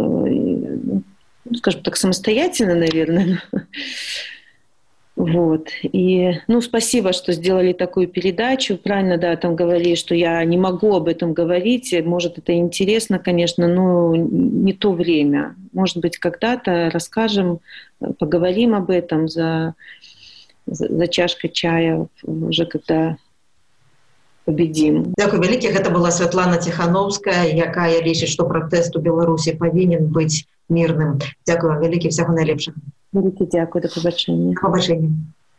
скажем так, самостоятельно, наверное. Вот. И, спасибо, что сделали такую передачу. Правильно, да, там говорили, что я не могу об этом говорить. Может, это интересно, конечно, но не то время. Может быть, когда-то расскажем, поговорим об этом за чашкой чая, уже когда победим. Дякую велике. Это была Святлана Тихановская, якая лічыць, што пратэст у Беларусі павінен быць мірным. Дякую вам велике, всяго найлепшага. Велике дякую, до побачення. До побачення.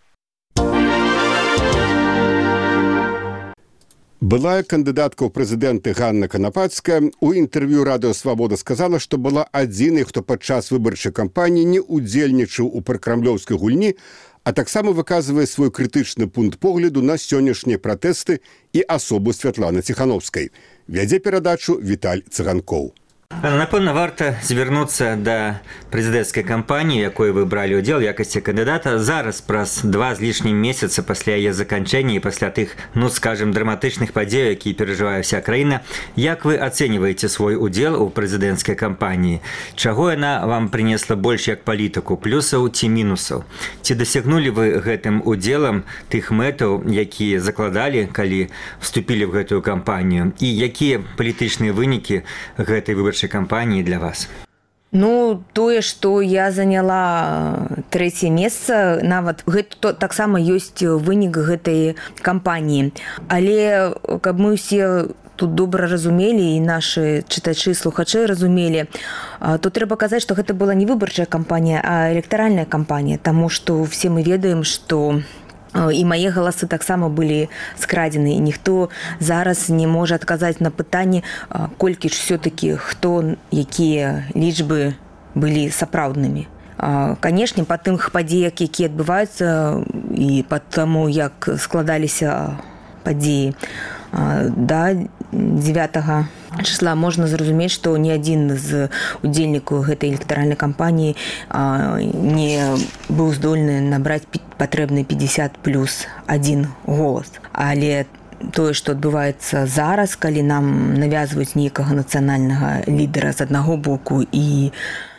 Былая кандыдатка ў прэзідэнты Ганна Канапацкая у інтэрв'ю радыё «Свабода» сказала, што была адзінай, хто падчас выбарчай кампаніі не удзельнічаў у пракрамлёўскай гульні, а таксама выказвае свой крытычны пункт погляду на сённяшнія пратэсты і асобу Святланы Тихановскай. Вядзе перадачу Віталь Цыганкоў. Напэўна, варта звярнуцца да прэзідэнцкай кампаніі, якой вы бралі ўдзел у якасці кандыдата. Зараз, праз 2 з лішнім месяца пасля яе заканчэння і пасля тых, скажем, драматычных падзеяў, якія перажывае ўся краіна, як вы ацэньваеце свой удзел у прэзідэнцкай кампаніі? Чаго яна вам прынесла больш як палітыку, плюсаў ці мінусаў? Ці дасягнулі вы гэтым удзелам тых мэтаў, якія закладалі, калі вступілі ў гэтую кампанію? І якія палітычныя вынікі гэтай выбарчай кампаніі для вас? Тое, што я заняла 3-е месца, нават гэта таксама ёсць вынік гэтай кампаніі. Але каб мы ўсе тут добра разумелі і нашы чытачы, слухачы разумелі, то трэба казаць, што гэта была не выбарчая кампанія, а электаральная кампанія, таму што все мы ведаем, што і мае галасы таксама былі скрадзены, і ніхто зараз не можа адказаць на пытанне, колькі ж все-таки хто, якія лічбы былі сапраўднымі. Канешне, па тых падзеях, якія адбываюцца, і па таму, як складаліся падзеі да 9 числа, можна зразумець, што ні адзін з удзельнікаў гэтай электаральнай кампаніі не быў здольны набраць патрэбны 50+1 голас. Але тое, што адбываецца зараз, калі нам навязваюць нейкага нацыянальнага лідара з аднаго боку і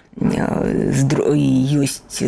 ёсць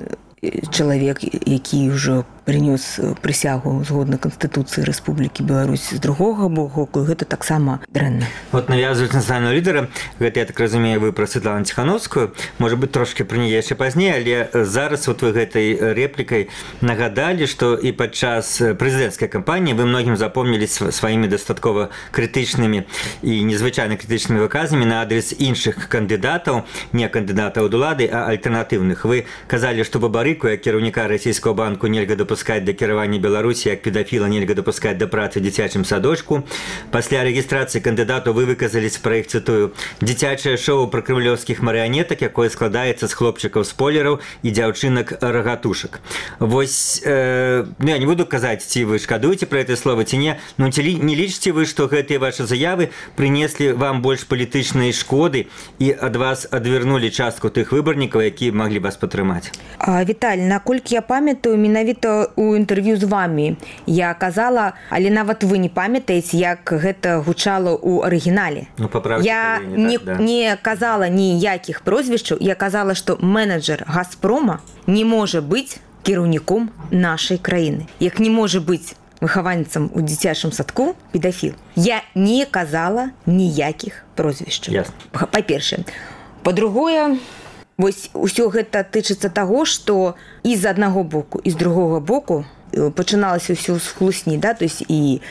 чалавек, які ўжо прынёс прысягу згодна Канстытуцыі Рэспублікі Беларусь з другога боку, гэта таксама дрэнна. Вот навязваюць нацыянального лідара, гэта, я так разумею, вы пра Светлану Ціхановскую, можа быць, трошкі пра яе яшчэ пазней, але зараз вот вы гэтай рэплікай нагадалі, што і падчас прэзідэнцкай кампаніі вы многім запомнілі сваімі дастаткова крытычнымі і незвычайна крытычнымі выказамі на адрес іншых кандыдатаў, не кандыдатаў ад улады, а альтэрнатыўных. Вы казалі, што Бабарыку, як кіраўніка расійскага банку, нельга допускаць да кіравання Беларусі, як педафіла нельга допускаць да працы ў дзіцячым садочку. Пасля рэгістрацыі кандыдату вы выказались пра іх, цытую, дзіцячае шоу пра крымлёўскіх марыянетак, якое складаецца з хлопчыкаў-спойлераў і дзяўчынак-рагатушак. Вось, я не буду казаць, ці вы шкадуеце пра гэтыя словы, ці не, ну ці не лічыце вы, што гэтыя вашы заявы прынеслі вам больш палітычнай шкоды і ад вас адвярнулі частку тых выбарнікаў, якія маглі вас падтрымаць? Віталь, наколькі я памятаю, менавіта у інтэрв'ю з вамі я казала, але нават вы не памятаеце, як гэта гучала ў арыгінале. Ну, я не казала ніякіх прозвішчаў, я казала, што менеджер Газпрома не можа быць кіраўніком нашай краіны. Як не можа быць выхаванцам у дзіцячым садку педафіл. Я не казала ніякіх прозвішчаў. Па-першае. Па-другое, вось усё гэта тычыцца таго, што і з аднаго боку, і з другога боку пачыналася ўсё з хлусні, да? То есть і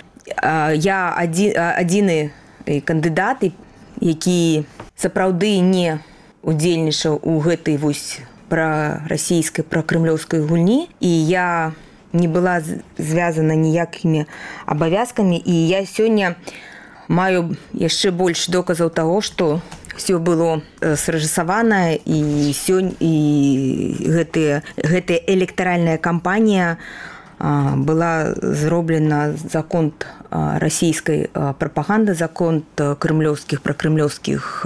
я адзіны кандыдат, які сапраўды не удзельнічаў у гэтай вось прарасійскай, пракрымлёўскай гульні, і я не была звязана ніякімі абавязкамі, і я сёння маю яшчэ больш доказаў таго, што все было срэжысавана, і гэтая электаральная кампанія была зроблена за конт расійскай прапаганды, за конт крымлёўскіх, пракрымлёўскіх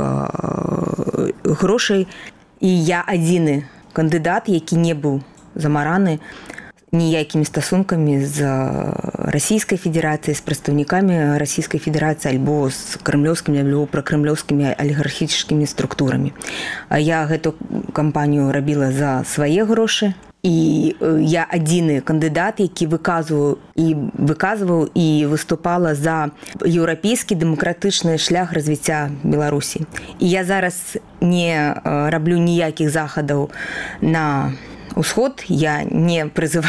грошай. І я адзіны кандыдат, які не быў замараны ніякімі стасункамі з Расійскай Федэрацыяй, з прадстаўнікамі Расійскай Федэрацыі альбо з крымлёўскімі, альбо пракрымлёўскімі алігархічнымі структурамі. Я гэту кампанію рабіла за свае грошы, і я адзіны кандыдат, які выказваў і выступала за еўрапейскі дэмакратычны шлях развіцця Беларусі. І я зараз не раблю ніякіх захадаў на Усход, я не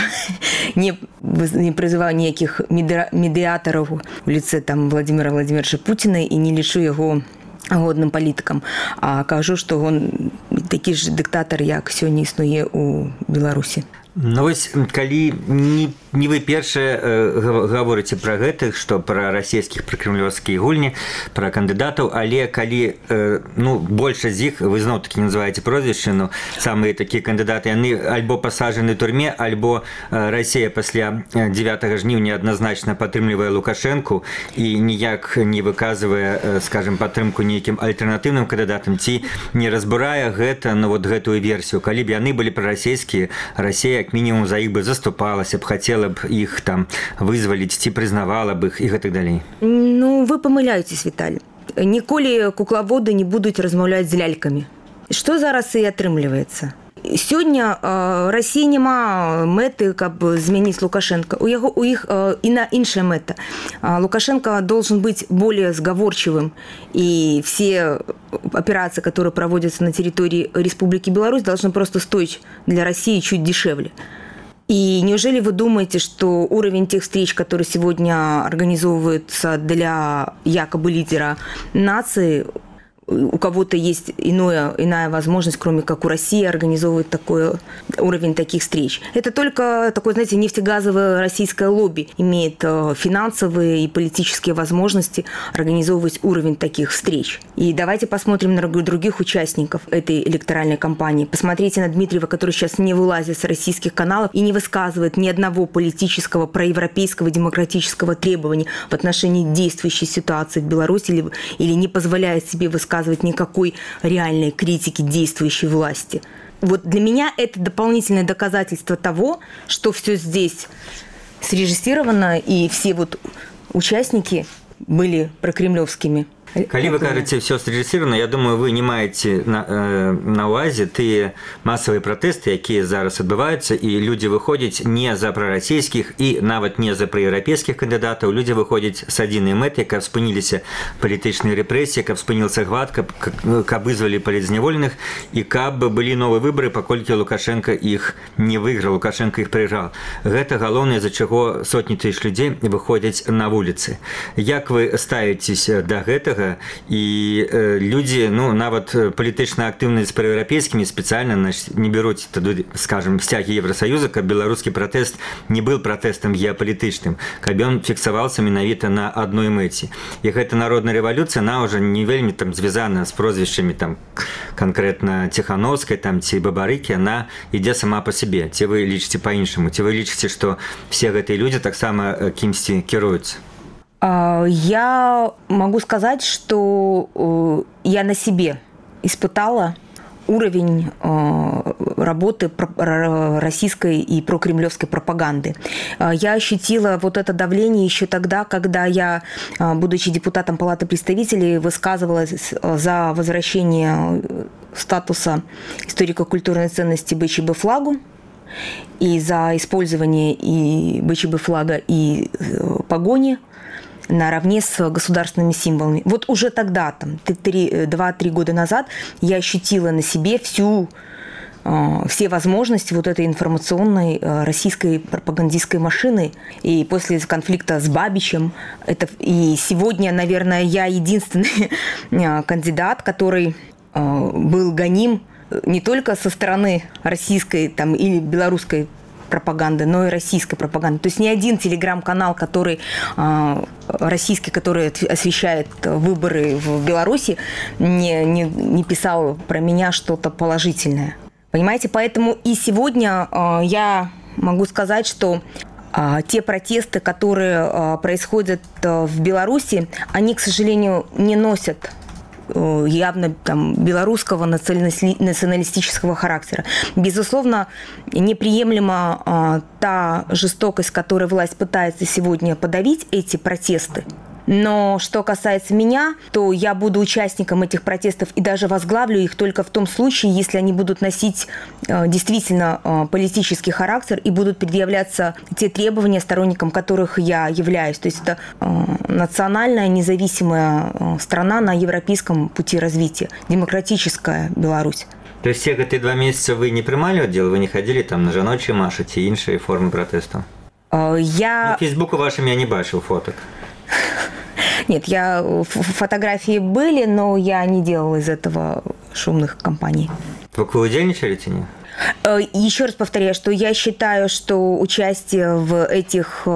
призываю ніякіх медыятараў у лице там Владимира Владимировича Путіна і не лічу яго годным палітыкам, а кажу, што ён такі ж дыктатар, як сёння існуе ў Беларусі. Ну вось, калі не вы першыя гаворыце пра гэтых, што пра расійскіх пракрымлёўскія гульні, пра кандыдатаў, але калі большасць з іх, вы зноў-такі не называеце прозвішчы, но самыя такія кандыдаты, яны альбо пасажаны ў турме, альбо Расія пасля 9 жніўня адназначна падтрымлівае Лукашэнку і ніяк не выказвае, скажем, падтрымку нейкім альтэрнатыўным кандыдатам, ці не разбурае гэта, вот гэтую версію. Калі б яны былі прарасійскія, Расія як мінімум за іх бы заступалася б, хацела б іх там вызваліць, ці прызнавала б іх і гэтак далей. Ну, вы памыляецесь, Віталь. Ніколі куклаводы не будуць размаўляць з лялькамі. Што зараз і атрымліваецца? Сёння Расіі няма мэты, каб змяніць Лукашенко. У іх іншая мэта. Лукашенко должен быть более сговорчивым, и все операции, которые проводятся на территории Республики Беларусь, должны просто стоить для России чуть дешевле. И неужели вы думаете, что уровень тех встреч, которые сегодня организовываются для якобы лидера нации, у кого-то есть иная возможность, кроме как у России, организовывать уровень таких встреч. Это только такое, знаете, нефтегазовое российское лобби имеет финансовые и политические возможности организовывать уровень таких встреч. И давайте посмотрим на других участников этой электоральной кампании. Посмотрите на Дмитриева, который сейчас не вылазит с российских каналов и не высказывает ни одного политического, проевропейского, демократического требования в отношении действующей ситуации в Беларуси или не позволяет себе высказывать никакой реальной критики действующей власти. Вот для меня это дополнительное доказательство того, что все здесь срежиссировано, и все вот участники были прокремлевскими. Калі вы кажаце все срежысировано, я думаю, вы не маеце на увазе тыя масавыя пратэсты, якія зараз адбываюцца, і людзі выходзяць не за прарасійскіх і нават не за праеўрапейскіх кандыдатаў. Людзі выходзяць з адзінай мэтай, каб спыніліся палітычныя рэпрэсіі, каб спыніўся гвалт, каб вызвалі палітзняволеных і каб былі новыя выбары, паколькі Лукашенко іх не выйграў, Лукашенко іх прайграў. Гэта галоўнае, з-за чаго сотні тысяч людзей выходзяць на вуліцы. Як вы ставіцеся да гэтага? І людзі, нават палітычна актыўныя з праеўрапейскімі спецыяльна не бяруць, скажем, сцягі Евросаюза, каб беларускі пратэст не быў пратэстам геапалітычным, каб ён фіксаваўся менавіта на адной мэце. І гэта народная рэвалюцыя, она ўжо не вельмі звязана з прозвішчамі канкрэтна Ціхановскай ці Бабарыкі, она ідзе сама па сабе. Ці вы лічыце па-іншаму? Ці вы лічыце, што все гэтыя людзі таксама кімсьці кіруюцца? Я могу сказать, что я на себе испытала уровень работы российской и прокремлевской пропаганды. Я ощутила вот это давление еще тогда, когда я, будучи депутатом Палаты представителей, высказывалась за возвращение статуса историко-культурной ценности БЧБ флагу и за использование и БЧБ флага и погони наравне с государственными символами. Вот уже тогда, 2-3 года назад, я ощутила на себе все возможности вот этой информационной российской пропагандистской машины. И после конфликта с Бабичем, и сегодня, наверное, я единственный кандидат, который был гоним не только со стороны российской или белорусской пропаганды, но и российской пропаганды. То есть ни один телеграм-канал, российский, который освещает выборы в Беларуси, не писал про меня что-то положительное. Понимаете? Поэтому и сегодня я могу сказать, что те протесты, которые происходят в Беларуси, они, к сожалению, не носят явно белорусского националистического характера. Безусловно, неприемлема та жестокость, которой власть пытается сегодня подавить эти протесты. Но что касается меня, то я буду участником этих протестов и даже возглавлю их только в том случае, если они будут носить действительно политический характер и будут предъявляться те требования, сторонником которых я являюсь. То есть это национальная независимая страна на европейском пути развития, демократическая Беларусь. То есть все эти 2 месяца вы не принимали удел, вы не ходили на жаночие марши и іншие формы протеста? Я... Фейсбуку вашим я не бачил фоток. Нет, фотографии были, но я не делала из этого шумных кампаний. Вы удельничали, не? Еще раз повторяю, что я считаю, что участие в этих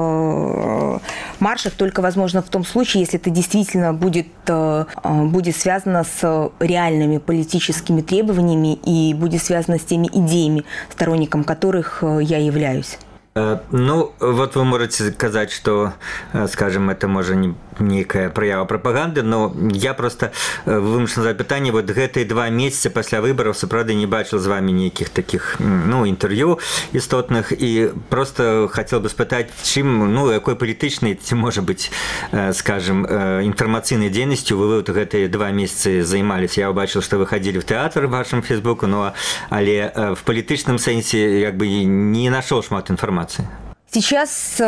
маршах только возможно в том случае, если это действительно будет связано с реальными политическими требованиями и будет связано с теми идеями, сторонником которых я являюсь. Вот вы можете сказать, что, скажем, это может не некая проява прапаганды, но я просто вымушаны задать пытанне, вот гэтыя 2 месяца пасля выбораў сапраўды не бачил з вами нейкіх таких інтэрв'ю істотных, і просто хотел бы спытаць, чым, якой палітычнай, ці можа быць, скажем, інфармацыйнай дзейнасцю вы вот гэтыя 2 месяцы займались. Я убачил, что вы ходили в театр в вашем фейсбуку, але в палітычным сэнсе як бы не нашел шмат информации. Сейчас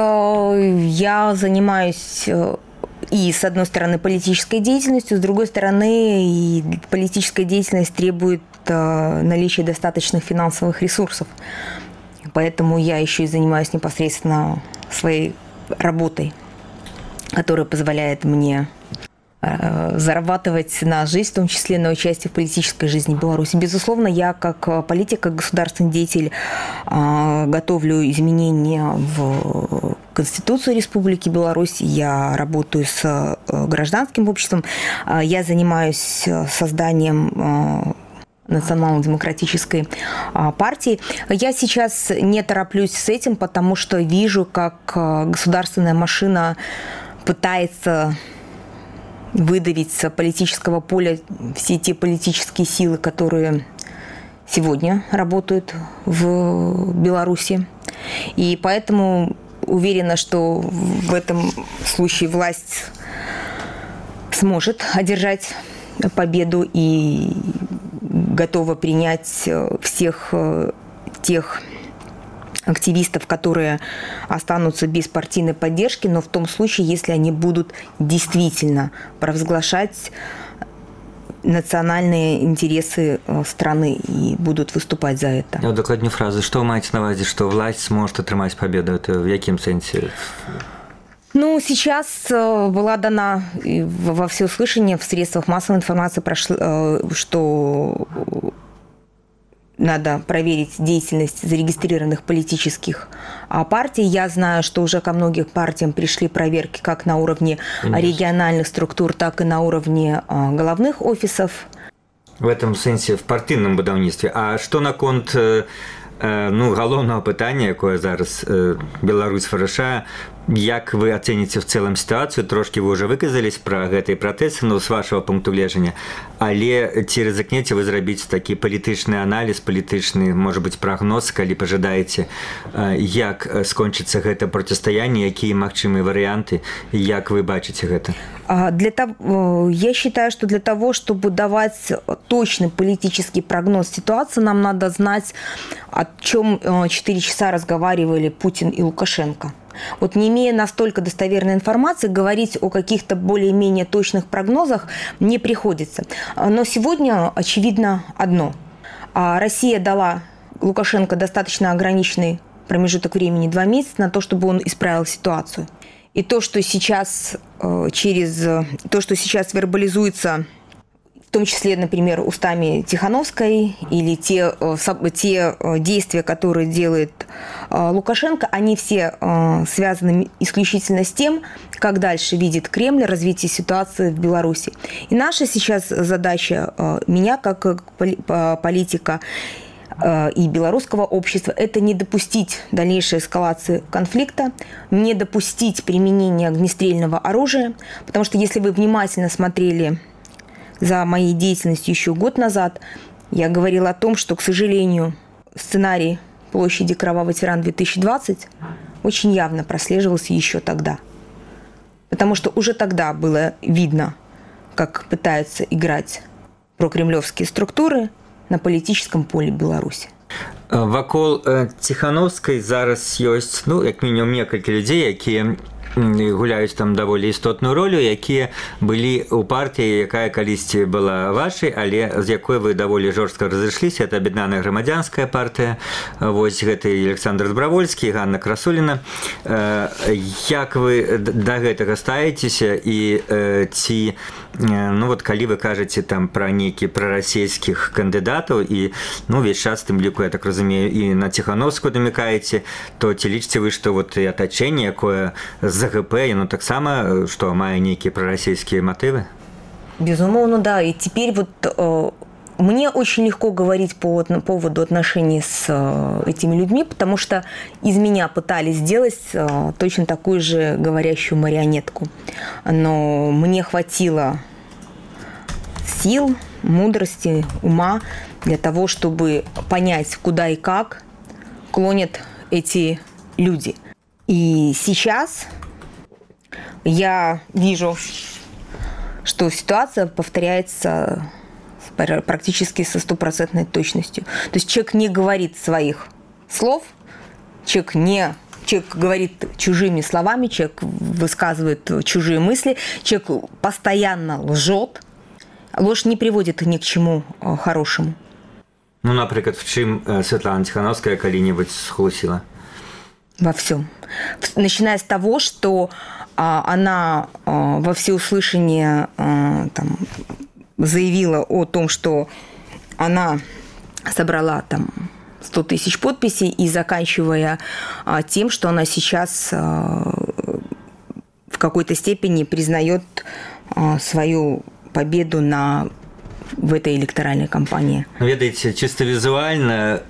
я занимаюсь и, с одной стороны, политической деятельностью, с другой стороны, и политическая деятельность требует наличия достаточных финансовых ресурсов. Поэтому я еще и занимаюсь непосредственно своей работой, которая позволяет мне зарабатывать на жизнь, в том числе на участие в политической жизни Беларуси. Безусловно, я как политик, как государственный деятель готовлю изменения в Конституцию Республики Беларусь, я работаю с гражданским обществом, я занимаюсь созданием национально-демократической партии. Я сейчас не тороплюсь с этим, потому что вижу, как государственная машина пытается выдавить с политического поля все те политические силы, которые сегодня работают в Беларуси. И поэтому уверена, что в этом случае власть сможет одержать победу и готова принять всех тех активистов, которые останутся без партийной поддержки, но в том случае, если они будут действительно провозглашать национальные интересы страны и будут выступать за это. Я докладню фразу. Что вы маете на увазі, что власть сможет отрымать победу? Это в каком сенсе? Ну, сейчас была дана во всеуслышание в средствах массовой информации, что надо проверить деятельность зарегистрированных политических партий. Я знаю, что уже ко многим партиям пришли проверки как на уровне региональных структур, так и на уровне головных офисов. В этом сенсе в партийном будаўніцтве. А что наконт галоўнага пытання, якое зараз Беларусь вырашае, як вы ацэніце в цэлым сітуацыю? Трошкі вы ўжо выказались пра гэтыя пратэсты, но з вашего пункту гледжання, але ці рызыкнеце вы зрабіць такі палітычны аналіз, палітычны, можа быць, прагноз, калі пажадаеце, як скончыцца гэта процістаянне, якія магчымыя варыянты, як вы бачыце гэта? Я считаю, что для того, чтобы давать точный политический прогноз ситуации, нам надо знать, о чем 4 часа разговаривали Путин и Лукашенко. Вот не имея настолько достоверной информации, говорить о каких-то более-менее точных прогнозах не приходится. Но сегодня очевидно одно. Россия дала Лукашенко достаточно ограниченный промежуток времени, 2 месяца, на то, чтобы он исправил ситуацию. И то, что сейчас вербализуется, в том числе, например, устами Тихановской, или те действия, которые делает Лукашенко, они все связаны исключительно с тем, как дальше видит Кремль развитие ситуации в Беларуси. И наша сейчас задача, меня как политика и белорусского общества, это не допустить дальнейшей эскалации конфликта, не допустить применения огнестрельного оружия, потому что если вы внимательно смотрели за моей деятельностью еще год назад, я говорила о том, что, к сожалению, сценарий площади Кровавый тиран 2020 очень явно прослеживался еще тогда. Потому что уже тогда было видно, как пытаются играть прокремлевские структуры на палітычным полі Беларусі. Вакол Тихановскай зараз ёсць, як мінімум некалькі людзей, якія гуляюць там даволі істотную ролю, якія былі ў партыі, якая калісьці была вашай, але з якой вы даволі жорстка разышліся. Это Аб'яднаная грамадзянская партыя, вось гэты Александр Добравольскі, Ганна Красуліна. Як вы да гэтага ставіцеся і ці калі вы кажаце там пра нейкі прарасійскіх кандыдатаў і увесь час, тым ліку, я так разумею, і на Тихановскую намекаеце, то ці лічыце вы, што і атачэнне, якое ЗГП, оно так само, что мае некие пророссийские мотивы? Безумовно, да. И теперь мне очень легко говорить по поводу отношений с этими людьми, потому что из меня пытались сделать точно такую же говорящую марионетку. Но мне хватило сил, мудрости, ума для того, чтобы понять, куда и как клонят эти люди. И сейчас я вижу, что ситуация повторяется практически со 100% точностью. То есть человек не говорит своих слов, человек говорит чужими словами, человек высказывает чужие мысли, человек постоянно лжет. Ложь не приводит ни к чему хорошему. Например, в чем Светлана Тихановская когда-нибудь схлусила? Во всем. начиная с того, что она во всеуслышание там, заявила о том, что она собрала там 100 тысяч подписей, и заканчивая тем, что она сейчас в какой-то степени признает свою победу в этой электоральной кампании. Ведаеце, чисто визуально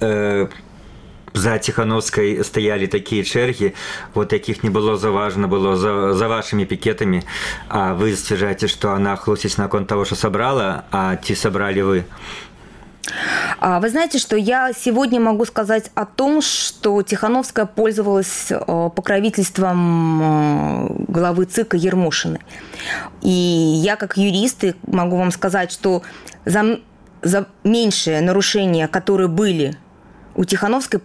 за Тихановской стояли такие чэргі, вот якіх не было заважна было за вашими пикетами, а вы стверджаете, что она хлусіць наконт того, что собрала, а ці собрали вы? Вы знаете, что я сегодня могу сказать о том, что Тихановская пользовалась покровительством главы ЦИКа Ермошиной. И я как юрист могу вам сказать, что за меньшие нарушения, которые были у Тихановской,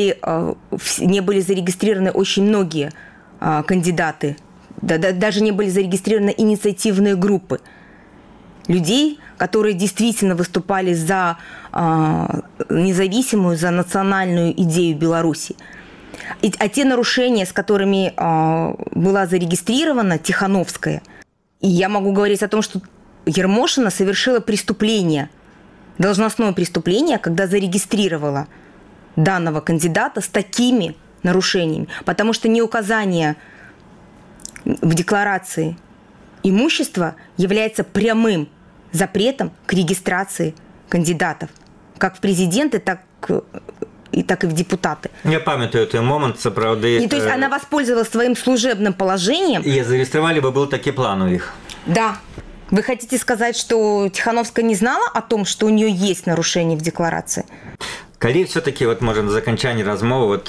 не были зарегистрированы очень многие кандидаты, даже не были зарегистрированы инициативные группы людей, которые действительно выступали за независимую, за национальную идею Беларуси. А те нарушения, с которыми была зарегистрирована Тихановская, и я могу говорить о том, что Ермошина совершила преступление, должностное преступление, когда зарегистрировала данного кандидата с такими нарушениями, потому что неуказание в декларации имущества является прямым запретом к регистрации кандидатов, как в президенты, так и в депутаты. Я памятаю той момент, сапраўды. То есть она воспользовалась своим служебным положением. И зарегистрировали бы, был такой план у них. Да. Вы хотите сказать, что Тихановская не знала о том, что у нее есть нарушение в декларации? Калі все-таки вот можем на заканчанне размовы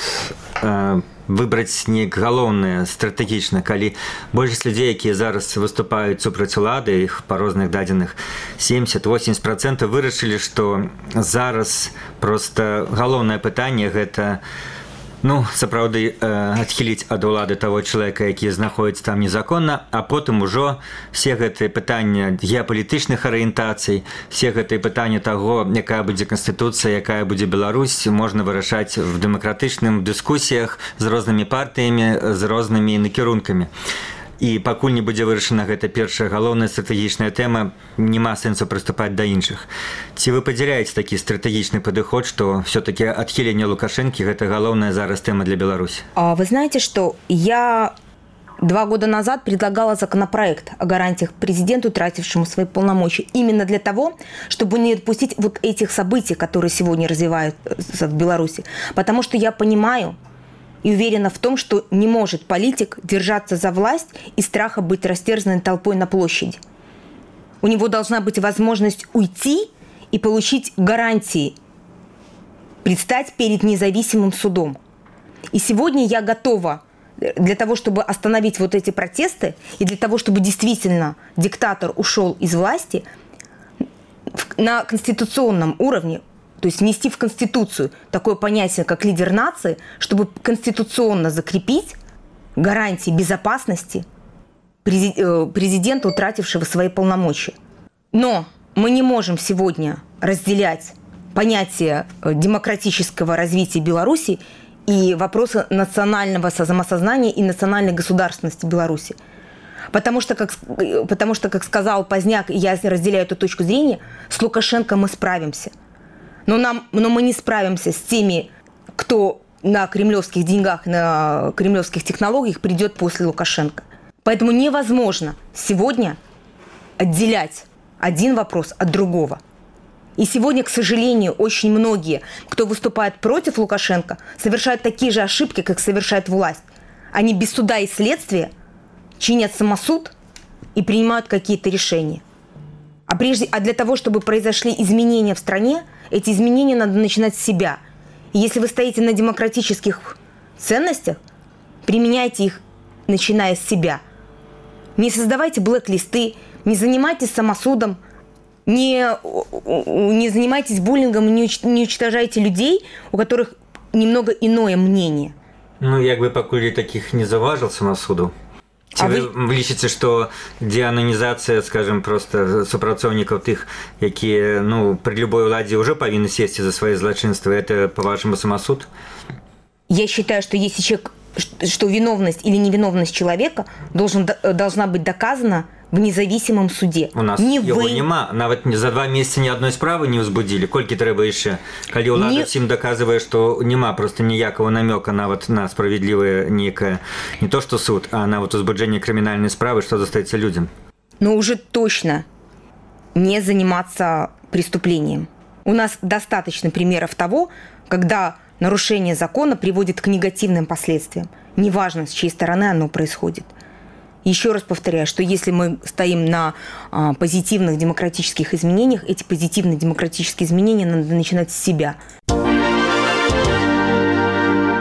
выбраць не галоўнае стратэгічна, калі большасць людзей, якія зараз выступаюць супраць улады, іх па розных дадзеных 70-80% вырашылі, што зараз просто галоўнае пытанне гэта сапраўды адхіліць ад улады таго чалавека, які знаходзіцца там незаконна, а потым ужо все гэтыя пытанні геапалітычных арыентацый, все гэтыя пытанні таго, якая будзе канстытуцыя, якая будзе Беларусь, можна вырашаць в дэмакратычным дыскусіях з рознымі партыямі, з рознымі накірункамі. І пакуль не будзе вырашана гэта першая галоўная стратэгічная тэма, няма сэнсу прыступаць да іншых. Ці вы падзяляеце такі стратэгічны падыход, што все-таки адхіленне Лукашэнкі гэта галоўная зараз тэма для Беларуси? Вы знаете, что я 2 года назад предлагала законопроект о гарантиях президенту, тратившему свои полномочия, именно для того, чтобы не допустить вот этих событий, которые сегодня развиваются в Беларуси. Потому что я понимаю и уверена в том, что не может политик держаться за власть из страха быть растерзанным толпой на площади. У него должна быть возможность уйти и получить гарантии, предстать перед независимым судом. И сегодня я готова для того, чтобы остановить вот эти протесты и для того, чтобы действительно диктатор ушел из власти, на конституционном уровне, то есть внести в Конституцию такое понятие, как лидер нации, чтобы конституционно закрепить гарантии безопасности президента, утратившего свои полномочия. Но мы не можем сегодня разделять понятие демократического развития Беларуси и вопросы национального самосознания и национальной государственности Беларуси. Потому что, как сказал Поздняк, и я разделяю эту точку зрения, с Лукашенко мы справимся. Но мы не справимся с теми, кто на кремлевских деньгах, на кремлевских технологиях придет после Лукашенко. Поэтому невозможно сегодня отделять один вопрос от другого. И сегодня, к сожалению, очень многие, кто выступает против Лукашенко, совершают такие же ошибки, как совершает власть. Они без суда и следствия чинят самосуд и принимают какие-то решения. А для того, чтобы произошли изменения в стране, эти изменения надо начинать с себя. И если вы стоите на демократических ценностях, применяйте их, начиная с себя. Не создавайте блэк-листы, не занимайтесь самосудом, не занимайтесь буллингом, не уничтожайте людей, у которых немного иное мнение. Як бы пакуль таких не заўважыў самасуду. Ці вы лічыце, што деанонізацыя, скажем, просто супрацоўнікаў тых, якія пры любой уладзе ўжо павінны сесці за свае злачынствы, это, по-вашаму, самасуд? Я считаю, что если человек что виновность или невиновность человека должна быть доказана в независимом суде. У нас его нема. Нават за 2 месяцы ни одной справы не ўзбудзілі. Колькі трэба яшчэ? Калі ўлада всім даказвае, што няма просто ніякага намёка нават на справедливое некое, не то что суд, а на вот узбуджение криминальной справы, что застаецца людям. Но уже точно не заниматься преступлением. У нас достаточно примеров того, когда нарушение закона приводит к негативным последствиям. Неважно, с чьей стороны оно происходит. Еще раз повторяю, что если мы стоим на позитивных демократических изменениях, эти позитивные демократические изменения надо начинать с себя.